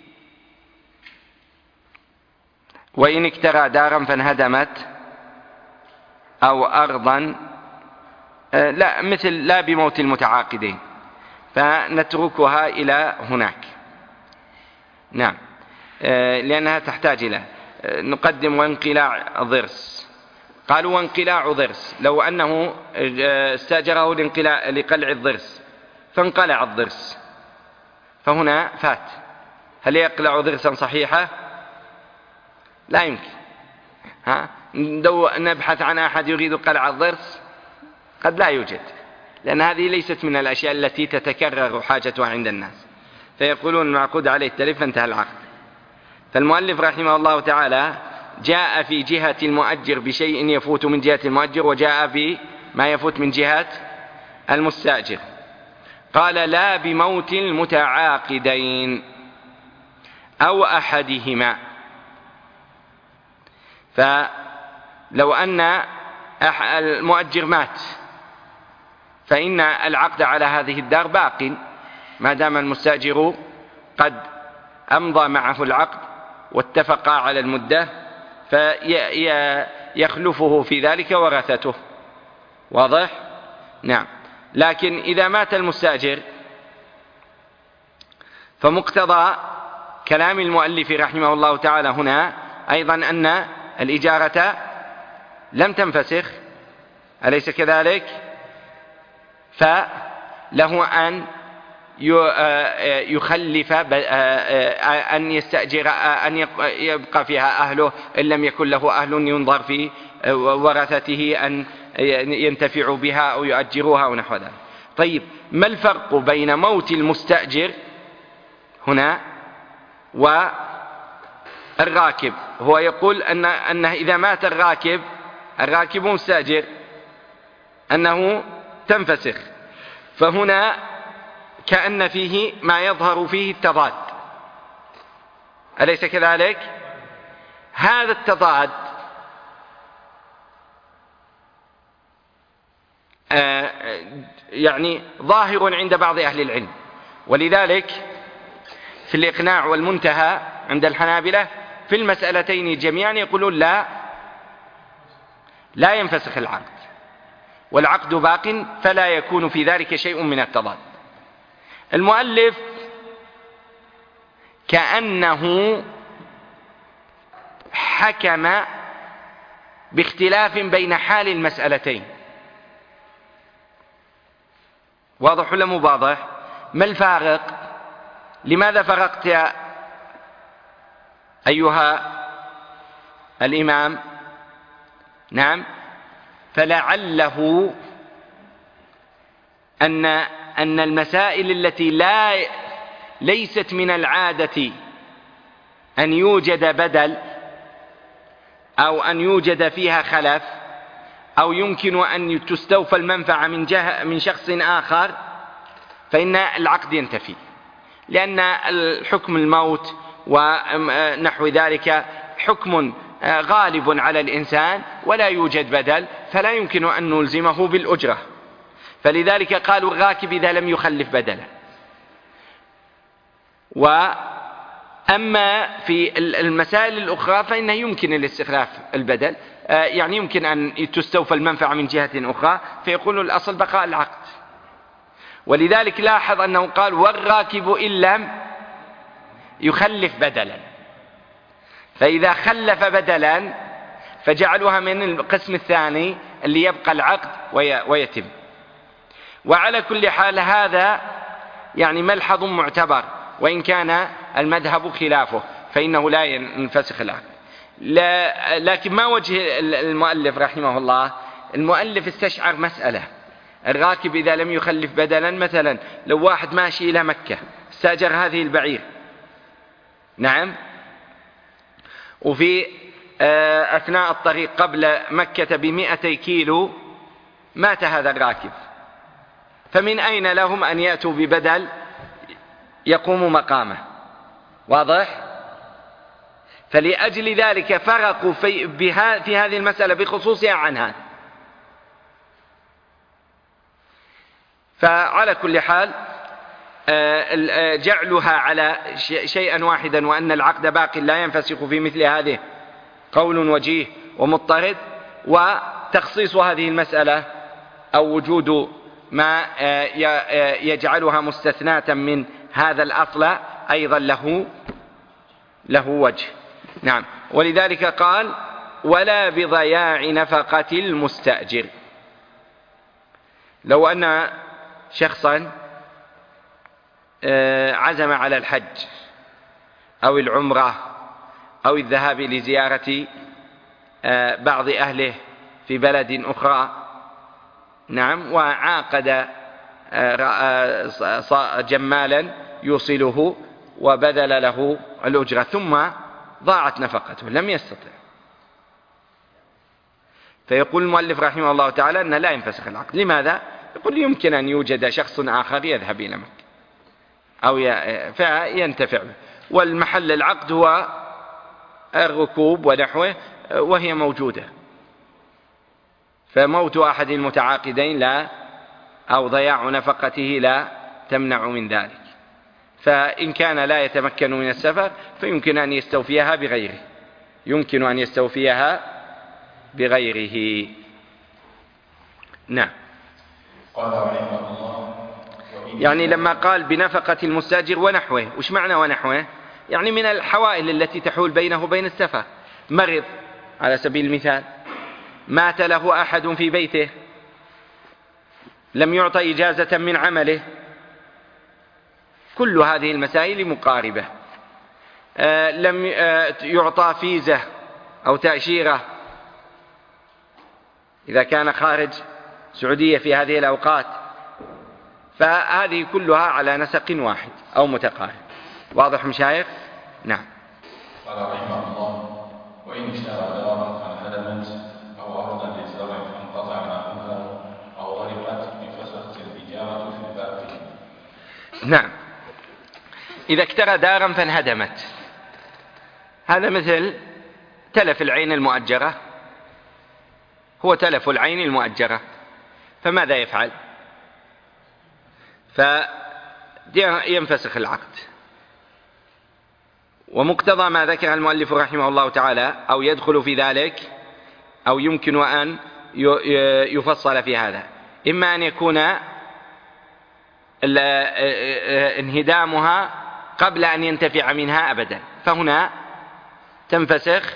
وإن اكترى دارا فانهدمت أو أرضا، لا مثل لا بموت المتعاقدين، فنتركها إلى هناك. نعم، لأنها تحتاج إلى نقدم وانقلاع ضرس. قالوا وانقلاع ضرس، لو أنه استأجره لقلع الضرس فانقلع الضرس فهنا فات، هل يقلع ضرسا صحيحة؟ لا يمكن. ها؟ نبحث عن أحد يريد قلع الضرس، قد لا يوجد، لأن هذه ليست من الأشياء التي تتكرر حاجتها عند الناس، فيقولون المعقود عليه التلف فانتهى العقد. فالمؤلف رحمه الله تعالى جاء في جهة المؤجر بشيء يفوت من جهة المؤجر، وجاء في ما يفوت من جهة المستأجر. قال لا بموت المتعاقدين أو أحدهما، فلو أن المؤجر مات فإن العقد على هذه الدار باق ما دام المستأجر قد أمضى معه العقد واتفقا على المدة، فيخلفه في ذلك ورثته. واضح؟ نعم. لكن إذا مات المستأجر فمقتضى كلام المؤلف رحمه الله تعالى هنا أيضا أن الإجارة لم تنفسخ، أليس كذلك؟ فله أن يخلف أن يستأجر أن يبقى فيها أهله، إن لم يكن له أهل ينظر في ورثته أن ينتفعوا بها أو يؤجروها أو نحو ذلك. طيب ما الفرق بين موت المستأجر هنا والراكب؟ هو يقول أن أنه إذا مات الراكب الراكب مستأجر أنه تنفسخ، فهنا كأن فيه ما يظهر فيه التضاد، أليس كذلك؟ هذا التضاد يعني ظاهر عند بعض أهل العلم. ولذلك في الإقناع والمنتهى عند الحنابلة في المسألتين جميعا يقولون لا لا ينفسخ العقد، والعقد باق، فلا يكون في ذلك شيء من التضاد. المؤلف كأنه حكم باختلاف بين حال المسألتين. واضح ولا مو واضح؟ ما الفارق؟ لماذا فرقت يا أيها الإمام؟ نعم، فلعله أن أن المسائل التي لا ليست من العادة أن يوجد بدل أو أن يوجد فيها خلف أو يمكن أن تستوفى المنفعة من جهة من شخص آخر، فإن العقد ينتفي، لأن الحكم الموت ونحو ذلك حكم غالب على الإنسان ولا يوجد بدل، فلا يمكن أن نلزمه بالأجرة. فلذلك قالوا الراكب إذا لم يخلف بدلا. وأما في المسائل الأخرى فإنه يمكن الاستخلاف البدل، يعني يمكن أن تستوفى المنفعة من جهة أخرى، فيقول الأصل بقاء العقد. ولذلك لاحظ أنه قال والراكب إن لم يخلف بدلا، فإذا خلف بدلا فجعلها من القسم الثاني اللي يبقى العقد ويتم. وعلى كل حال هذا يعني ملحظ معتبر، وإن كان المذهب خلافه فإنه لا ينفسخ العقد. لا لكن ما وجه المؤلف رحمه الله؟ المؤلف استشعر مسألة: الراكب إذا لم يخلف بدلا، مثلا لو واحد ماشي إلى مكة استأجر هذه البعير، نعم، وفي أثناء الطريق قبل مكة بمئتي كيلو مات هذا الراكب، فمن أين لهم أن يأتوا ببدل يقوم مقامه؟ واضح؟ فلأجل ذلك فرقوا في, في هذه المسألة بخصوصها عن هذا. فعلى كل حال جعلها على شيئا واحدا وأن العقد باق لا ينفسخ في مثل هذه قول وجيه ومضطرد، وتخصيص هذه المسألة أو وجود ما يجعلها مستثناة من هذا الأصل أيضا له له وجه. نعم، ولذلك قال: ولا بضياع نفقة المستأجر. لو أن شخصا عزم على الحج أو العمرة أو الذهاب لزيارة بعض أهله في بلد أخرى، نعم، وعاقد جمالا يوصله وبذل له الأجرة، ثم ضاعت نفقته لم يستطع، فيقول المؤلف رحمه الله تعالى أنه لا ينفسخ العقد. لماذا؟ يقول يمكن أن يوجد شخص آخر يذهب إلى مكة أو فينتفع به، والمحل العقد هو الركوب ونحوه وهي موجودة، فموت أحد المتعاقدين لا أو ضياع نفقته لا تمنع من ذلك. فإن كان لا يتمكن من السفر فيمكن أن يستوفيها بغيره، يمكن أن يستوفيها بغيره. نعم. قال رحمه الله: يعني لما قال بنفقة المستأجر ونحوه، وش معنى ونحوه؟ يعني من الحوائل التي تحول بينه وبين السفر. مرض على سبيل المثال، مات له أحد في بيته، لم يعطى إجازة من عمله، كل هذه المسائل مقاربة. آه لم آه يعطى فيزة أو تأشيرة إذا كان خارج سعودية في هذه الأوقات، فهذه كلها على نسق واحد أو متقارب. واضح مشايخ؟ نعم. قال رحمه الله: وإن اشترى دارا فانهدمت أو أرضا للزرع فانقطع ماؤها أو غرقت انفسخت الإجارة في الباقي. نعم، إذا اشترى دارا فانهدمت، هذا مثل تلف العين المؤجرة، هو تلف العين المؤجرة، فماذا يفعل؟ فينفسخ العقد. ومقتضى ما ذكر المؤلف رحمه الله تعالى أو يدخل في ذلك أو يمكن أن يفصل في هذا، إما أن يكون انهدامها قبل أن ينتفع منها أبدا، فهنا تنفسخ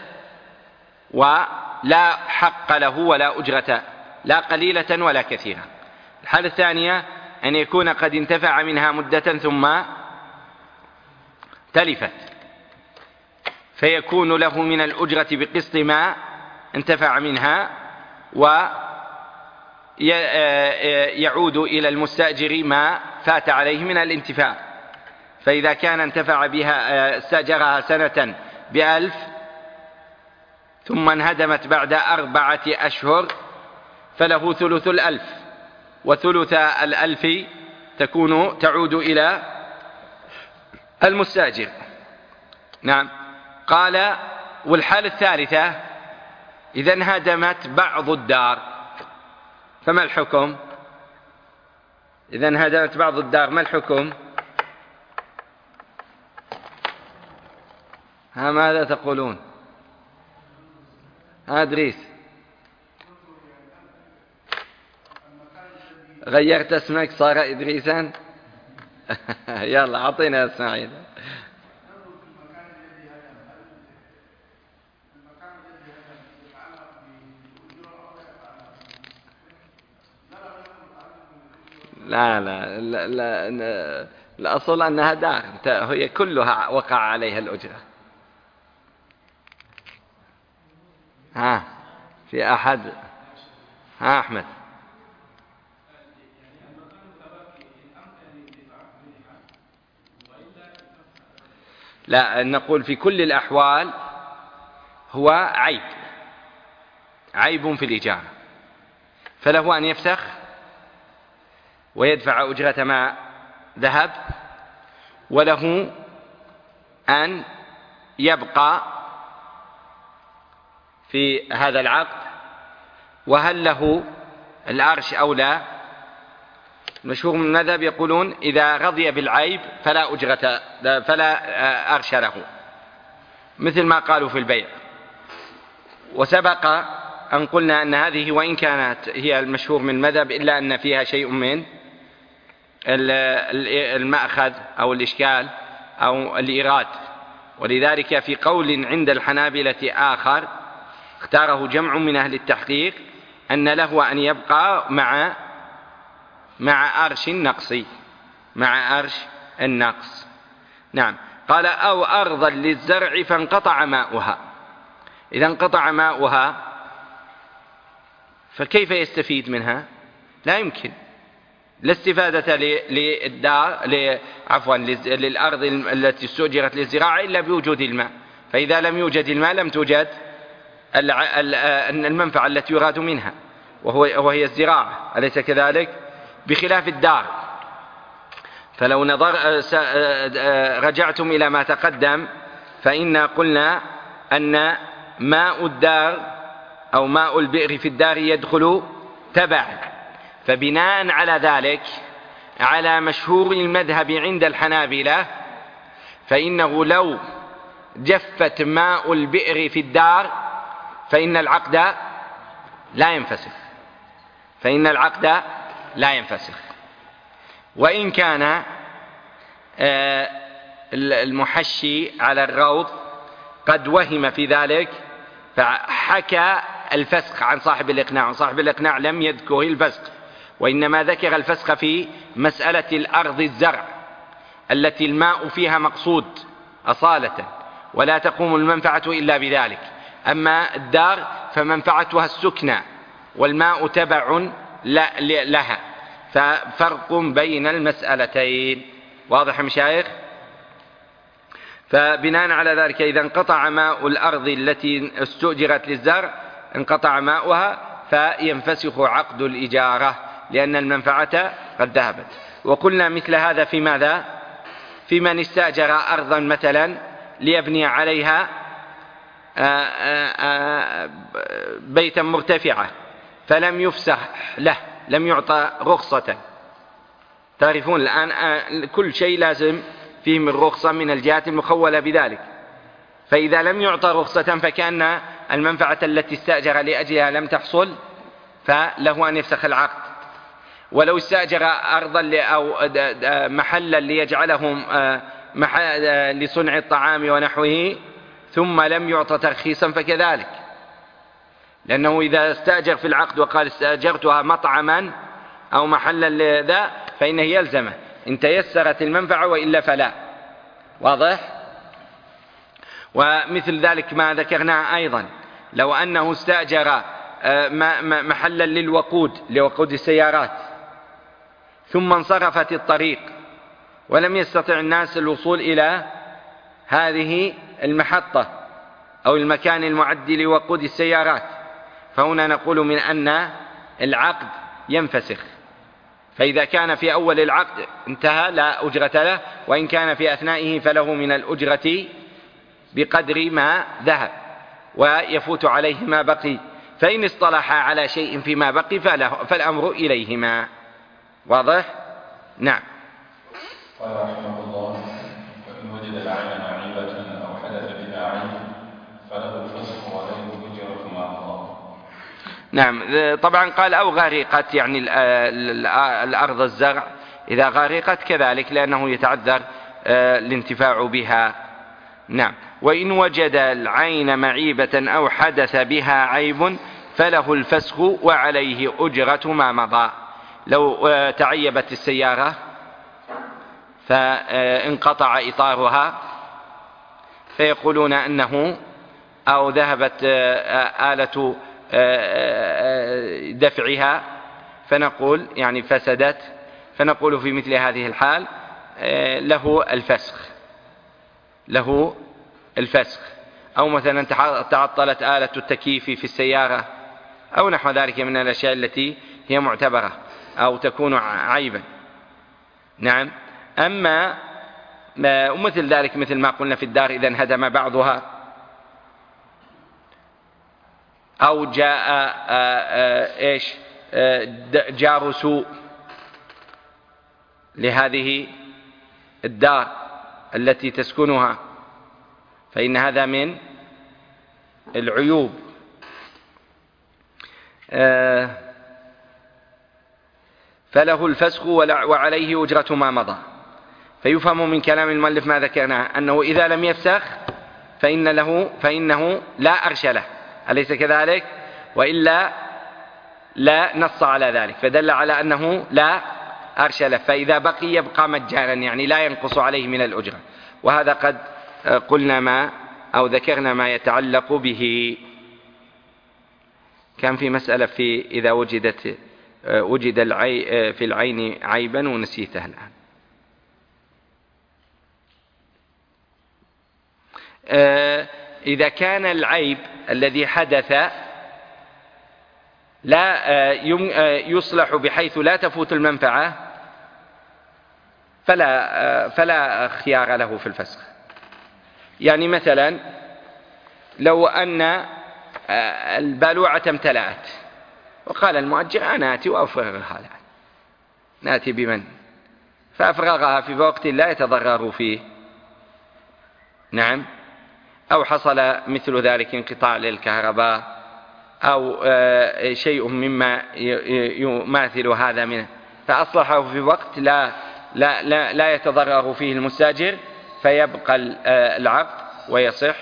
ولا حق له ولا أجرة، لا قليلة ولا كثيرة. الحالة الثانية أن يكون قد انتفع منها مدة ثم تلفت، فيكون له من الأجرة بقسط ما انتفع منها، ويعود إلى المستأجر ما فات عليه من الانتفاع. فإذا كان انتفع بها استأجرها سنة بألف ثم انهدمت بعد أربعة أشهر فله ثلث الألف، وثلث الألف تكون تعود إلى المستأجر. نعم. قال: والحالة الثالثة إذا انهدمت بعض الدار فما الحكم؟ إذا انهدمت بعض الدار ما الحكم؟ ها ماذا تقولون؟ ها إدريس، غيرت اسمك صار إدريسا؟ يلا أعطينا إسماعيل. لا لا لا, لا الأصل أنها دار، هي كلها وقع عليها الأجرة. ها في أحد؟ ها أحمد؟ لا، نقول في كل الأحوال هو عيب عيب في الإجارة، فله أن يفسخ ويدفع أجرة ما ذهب، وله أن يبقى في هذا العقد. وهل له الأرش أو لا؟ المشهور من المذهب يقولون إذا رضي بالعيب فلا أجرة فلا أرش له، مثل ما قالوا في البيع. وسبق أن قلنا أن هذه وإن كانت هي المشهور من المذهب إلا أن فيها شيء من المأخذ أو الإشكال أو الإيراد، ولذلك في قول عند الحنابلة آخر اختاره جمع من أهل التحقيق أن له أن يبقى مع مع أرش النقص مع أرش النقص. نعم. قال: أو أرضا للزرع فانقطع ماؤها. إذا انقطع ماؤها فكيف يستفيد منها؟ لا يمكن. لا استفادة للدار عفوا للأرض التي استؤجرت للزراعة إلا بوجود الماء، فإذا لم يوجد الماء لم توجد المنفعة التي يراد منها وهي الزراعة، أليس كذلك؟ بخلاف الدار، فلو نظر رجعتم إلى ما تقدم فإنا قلنا أن ماء الدار أو ماء البئر في الدار يدخل تبعا، فبناء على ذلك على مشهور المذهب عند الحنابلة فإنه لو جفت ماء البئر في الدار فإن العقد لا ينفسخ فإن العقد لا ينفسخ وإن كان المحشي على الروض قد وهم في ذلك فحكى الفسخ عن صاحب الإقناع، وصاحب الإقناع لم يذكر الفسخ، وإنما ذكر الفسخ في مسألة الأرض الزرع التي الماء فيها مقصود أصالة ولا تقوم المنفعة إلا بذلك. أما الدار فمنفعتها السكنى والماء تبع لها، ففرق بين المسألتين. واضح يا مشايخ؟ فبناء على ذلك إذا انقطع ماء الأرض التي استؤجرت للزرع انقطع ماؤها فينفسخ عقد الإجارة لأن المنفعة قد ذهبت. وقلنا مثل هذا في ماذا؟ في من استأجر أرضا مثلا ليبني عليها بيتا مرتفعة فلم يفسح له لم يعطى رخصة. تعرفون الآن كل شيء لازم فيه من رخصة من الجهات المخولة بذلك، فإذا لم يعطى رخصة فكأن المنفعة التي استأجر لأجلها لم تحصل، فله أن يفسخ العقد. ولو استأجر أرضا أو محلا ليجعلهم لصنع الطعام ونحوه ثم لم يعطى ترخيصا فكذلك، لأنه إذا استأجر في العقد وقال استأجرتها مطعما أو محلا لذا فإنه يلزمه إن تيسرت المنفعة وإلا فلا. واضح؟ ومثل ذلك ما ذكرناه أيضا، لو أنه استأجر محلا للوقود لوقود السيارات ثم انصرفت الطريق ولم يستطع الناس الوصول إلى هذه المحطة أو المكان المعد لوقود السيارات، فهنا نقول من أن العقد ينفسخ. فإذا كان في أول العقد انتهى لا أجرة له، وإن كان في أثنائه فله من الأجرة بقدر ما ذهب ويفوت عليه ما بقي، فإن اصطلحا على شيء فيما بقي فالأمر إليهما. واضح؟ نعم. قال رحمه الله: وإن وجد العين معيبة أو حدث بها عين فله الفسخ وله الأجرة مع الله. نعم. طبعا قال أو غرقت، يعني الأرض الزرع إذا غرقت كذلك لأنه يتعذر الانتفاع بها. نعم. وإن وجد العين معيبة أو حدث بها عيب فله الفسخ وعليه أجرة ما مضى. لو تعيبت السيارة فانقطع إطارها فيقولون أنه أو ذهبت آلة دفعها فنقول يعني فسدت، فنقول في مثل هذه الحال له الفسخ له الفسخ. أو مثلا تعطلت آلة التكييف في السيارة أو نحو ذلك من الأشياء التي هي معتبرة أو تكون عيبا. نعم. أما مثل ذلك مثل ما قلنا في الدار إذا انهدم بعضها أو جاء إيش جار سوء لهذه الدار التي تسكنها، فإن هذا من العيوب. فله الفسخ وعليه أجرة ما مضى. فيفهم من كلام المؤلف ما ذكرناه أنه إذا لم يفسخ فإن له فإنه لا أرش له، أليس كذلك؟ وإلا لا نص على ذلك، فدل على أنه لا أرش له، فإذا بقي يبقى مجانا، يعني لا ينقص عليه من الأجرة. وهذا قد قلنا ما أو ذكرنا ما يتعلق به. كان في مسألة في إذا وجدت وجد العي في العين عيبا ونسيتها الآن. إذا كان العيب الذي حدث لا يصلح بحيث لا تفوت المنفعة فلا فلا خيار له في الفسخ. يعني مثلا لو أن البالوعة امتلأت وقال المؤجر أنا آتي وأفرغها الآن، نأتي بمن فأفرغها في وقت لا يتضرر فيه. نعم. أو حصل مثل ذلك انقطاع للكهرباء أو شيء مما يماثل هذا منه فأصلحه في وقت لا لا لا, لا يتضرر فيه المستأجر، فيبقى العقد ويصح،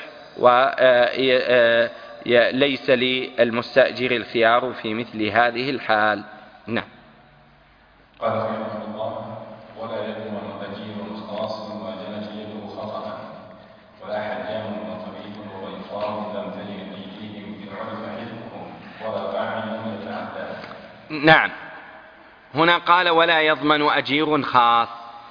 وليس للمستأجر الخيار في مثل هذه الحال. نعم. قال رحمه الله: ولا يضمن أجير خاص ما جنت يده خطأ ولا حجام وطبيب وغيطان لم تجد أيديهم إن عرف علمهم ولا فاعل يتعدى. نعم. هنا قال ولا يضمن أجير خاص.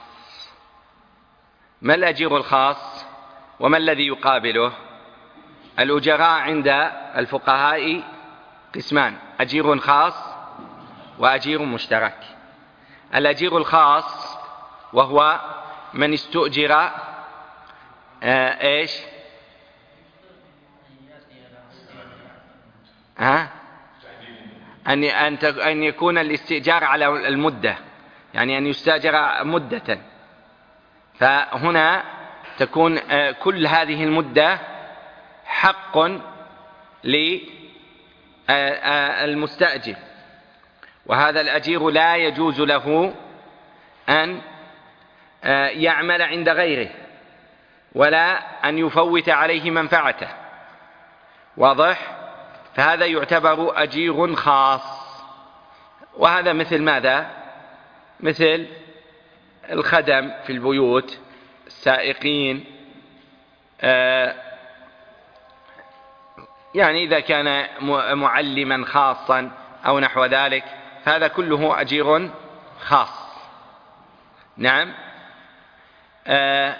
ما الأجير الخاص وما الذي يقابله؟ الأجراء عند الفقهاء قسمان: أجير خاص وأجير مشترك. الأجير الخاص وهو من استؤجر آه إيش ها أن أن يكون الاستئجار على المدة، يعني أن يستأجر مدة، فهنا تكون كل هذه المدة حق للمستأجر، وهذا الأجير لا يجوز له أن يعمل عند غيره ولا أن يفوت عليه منفعته. واضح؟ فهذا يعتبر أجير خاص. وهذا مثل ماذا؟ مثل الخدم في البيوت، السائقين، آه يعني إذا كان معلما خاصا أو نحو ذلك، فهذا كله أجير خاص. نعم. آه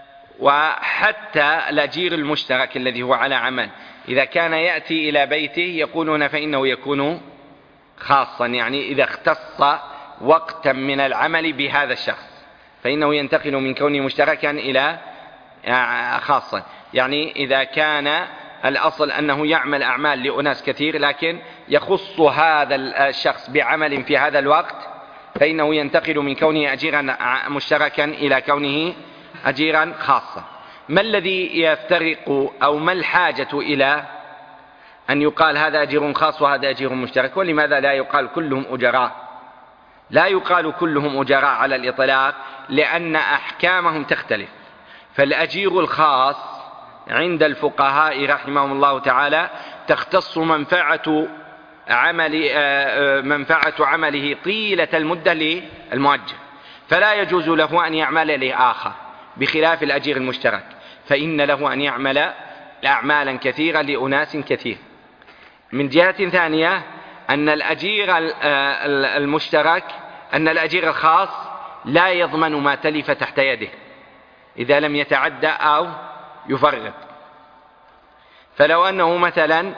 وحتى الأجير المشترك الذي هو على عمل، إذا كان يأتي إلى بيته يقولون فإنه يكون خاصا، يعني إذا اختص وقتا من العمل بهذا الشخص فإنه ينتقل من كونه مشتركا إلى خاصا. يعني إذا كان الأصل أنه يعمل أعمال لأناس كثير، لكن يخص هذا الشخص بعمل في هذا الوقت، فإنه ينتقل من كونه أجيرا مشتركا إلى كونه أجيرا خاصا. ما الذي يفترق أو ما الحاجة إلى أن يقال هذا أجير خاص وهذا أجير مشترك؟ ولماذا لا يقال كلهم أجراء؟ لا يقال كلهم أجراء على الإطلاق، لأن أحكامهم تختلف. فالأجير الخاص عند الفقهاء رحمهم الله تعالى تختص منفعة عمل منفعة عمله طيلة المدة للمؤجر، فلا يجوز له أن يعمل لآخر، بخلاف الأجير المشترك فإن له أن يعمل أعمالا كثيرة لأناس كثير. من جهة ثانية أن الأجير المشترك أن الأجير الخاص لا يضمن ما تلف تحت يده إذا لم يتعدى أو يفرط. فلو أنه مثلا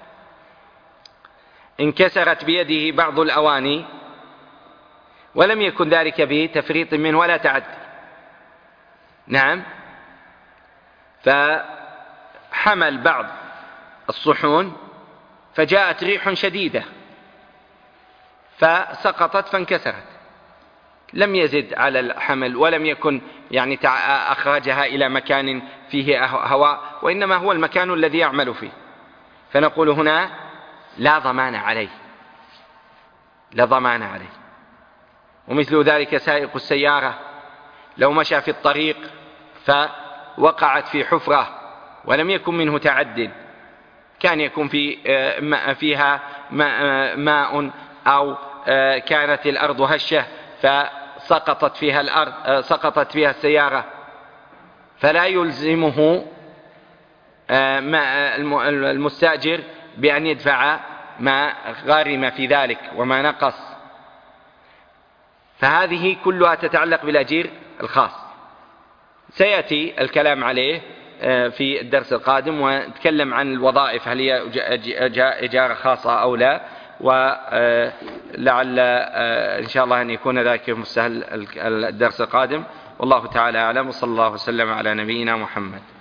انكسرت بيده بعض الأواني ولم يكن ذلك بتفريط منه ولا تعدي، نعم، فحمل بعض الصحون فجاءت ريح شديدة فسقطت فانكسرت، لم يزد على الحمل ولم يكن يعني أخرجها إلى مكان فيه هواء، وإنما هو المكان الذي يعمل فيه، فنقول هنا لا ضمان عليه، لا ضمان عليه. ومثل ذلك سائق السيارة لو مشى في الطريق فوقعت في حفرة ولم يكن منه تعد، كان يكون في فيها ماء أو كانت الأرض هشة فسقطت فيها الأرض سقطت فيها السيارة، فلا يلزمه المستأجر بأن يدفع ما غرم في ذلك وما نقص. فهذه كلها تتعلق بالأجير الخاص، سيأتي الكلام عليه في الدرس القادم، ونتكلم عن الوظائف هل هي إجارة خاصة أو لا، ولعل إن شاء الله أن يكون ذلك مستهل الدرس القادم. والله تعالى أعلم، وصلى الله وسلم على نبينا محمد.